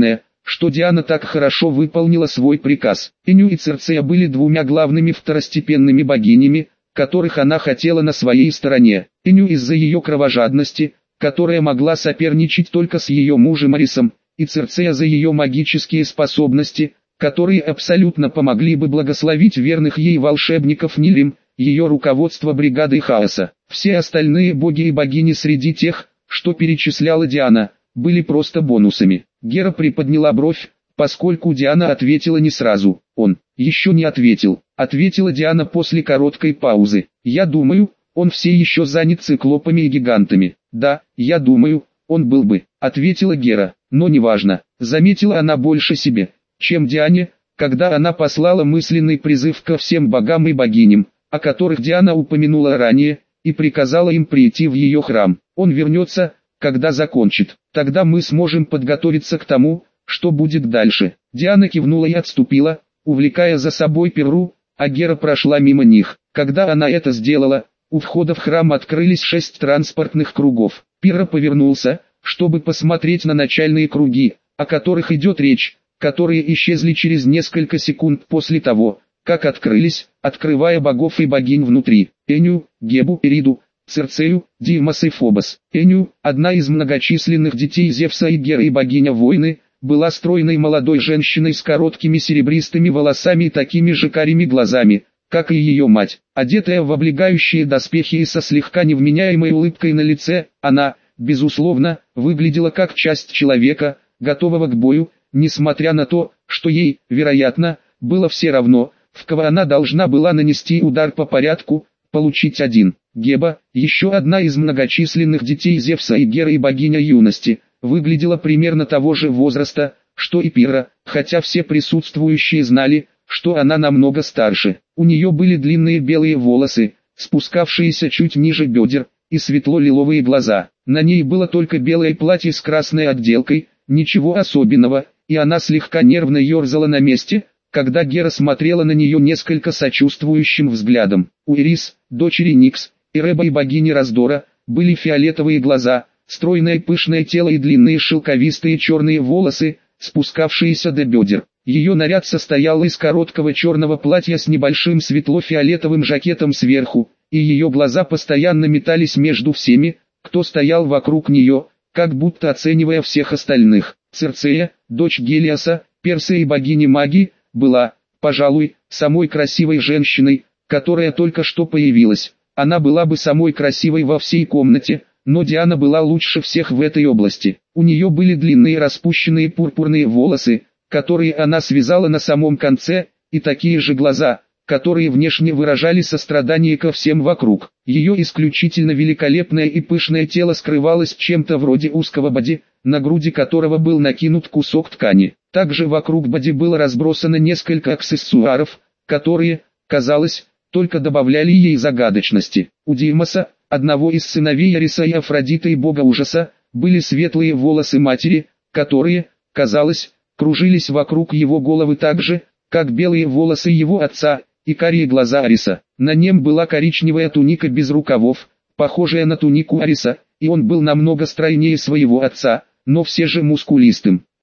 что Диана так хорошо выполнила свой приказ. Эню и Цирцея были двумя главными второстепенными богинями, которых она хотела на своей стороне. Эню из-за ее кровожадности, которая могла соперничать только с ее мужем Арисом, и Цирцея за ее магические способности, которые абсолютно помогли бы благословить верных ей волшебников Нилим, ее руководство бригадой хаоса. Все остальные боги и богини среди тех, что перечисляла Диана, были просто бонусами. Гера приподняла бровь, поскольку Диана ответила не сразу. Он еще не ответил. Ответила Диана после короткой паузы. Я думаю, он все еще занят циклопами и гигантами. Да, я думаю, он был бы, ответила Гера, но неважно. Заметила она больше себе, чем Диане, когда она послала мысленный призыв ко всем богам и богиням, о которых Диана упомянула ранее, и приказала им прийти в ее храм. Он вернется, когда закончит. Тогда мы сможем подготовиться к тому, что будет дальше. Диана кивнула и отступила, увлекая за собой Перру, а Гера прошла мимо них. Когда она это сделала, у входа в храм открылись 6 транспортных кругов. Перра повернулся, чтобы посмотреть на начальные круги, о которых идет речь, которые исчезли через несколько секунд после того, как открылись, открывая богов и богинь внутри. Эню, Гебу, Эриду, Цирцею, Димас и Фобос. Эню, одна из многочисленных детей Зевса и Геры и богиня войны, была стройной молодой женщиной с короткими серебристыми волосами и такими же карими глазами, как и ее мать. Одетая в облегающие доспехи и со слегка невменяемой улыбкой на лице, она, безусловно, выглядела как часть человека, готового к бою, несмотря на то, что ей, вероятно, было все равно, в кого она должна была нанести удар по порядку, получить один. Геба, еще одна из многочисленных детей Зевса и Геры и богиня юности, выглядела примерно того же возраста, что и Пирра, хотя все присутствующие знали, что она намного старше. У нее были длинные белые волосы, спускавшиеся чуть ниже бедер, и светло-лиловые глаза. На ней было только белое платье с красной отделкой, ничего особенного, и она слегка нервно ерзала на месте, когда Гера смотрела на нее несколько сочувствующим взглядом. У Ирис, дочери Никс, Эреба и богини раздора, были фиолетовые глаза, стройное пышное тело и длинные шелковистые черные волосы, спускавшиеся до бедер. Ее наряд состоял из короткого черного платья с небольшим светло-фиолетовым жакетом сверху, и ее глаза постоянно метались между всеми, кто стоял вокруг нее, как будто оценивая всех остальных. Цирцея, дочь Гелиоса, Перса и богини магии, была, пожалуй, самой красивой женщиной, которая только что появилась. Она была бы самой красивой во всей комнате, но Диана была лучше всех в этой области. У нее были длинные распущенные пурпурные волосы, которые она связала на самом конце, и такие же глаза, которые внешне выражали сострадание ко всем вокруг. Ее исключительно великолепное и пышное тело скрывалось чем-то вроде узкого боди, на груди которого был накинут кусок ткани. Также вокруг боди было разбросано несколько аксессуаров, которые, казалось, только добавляли ей загадочности. У Димаса, одного из сыновей Ариса и Афродиты и бога ужаса, были светлые волосы матери, которые, казалось, кружились вокруг его головы так же, как белые волосы его отца, и карие глаза Ариса. На нем была коричневая туника без рукавов, похожая на тунику Ариса, и он был намного стройнее своего отца, но все же мускулистым.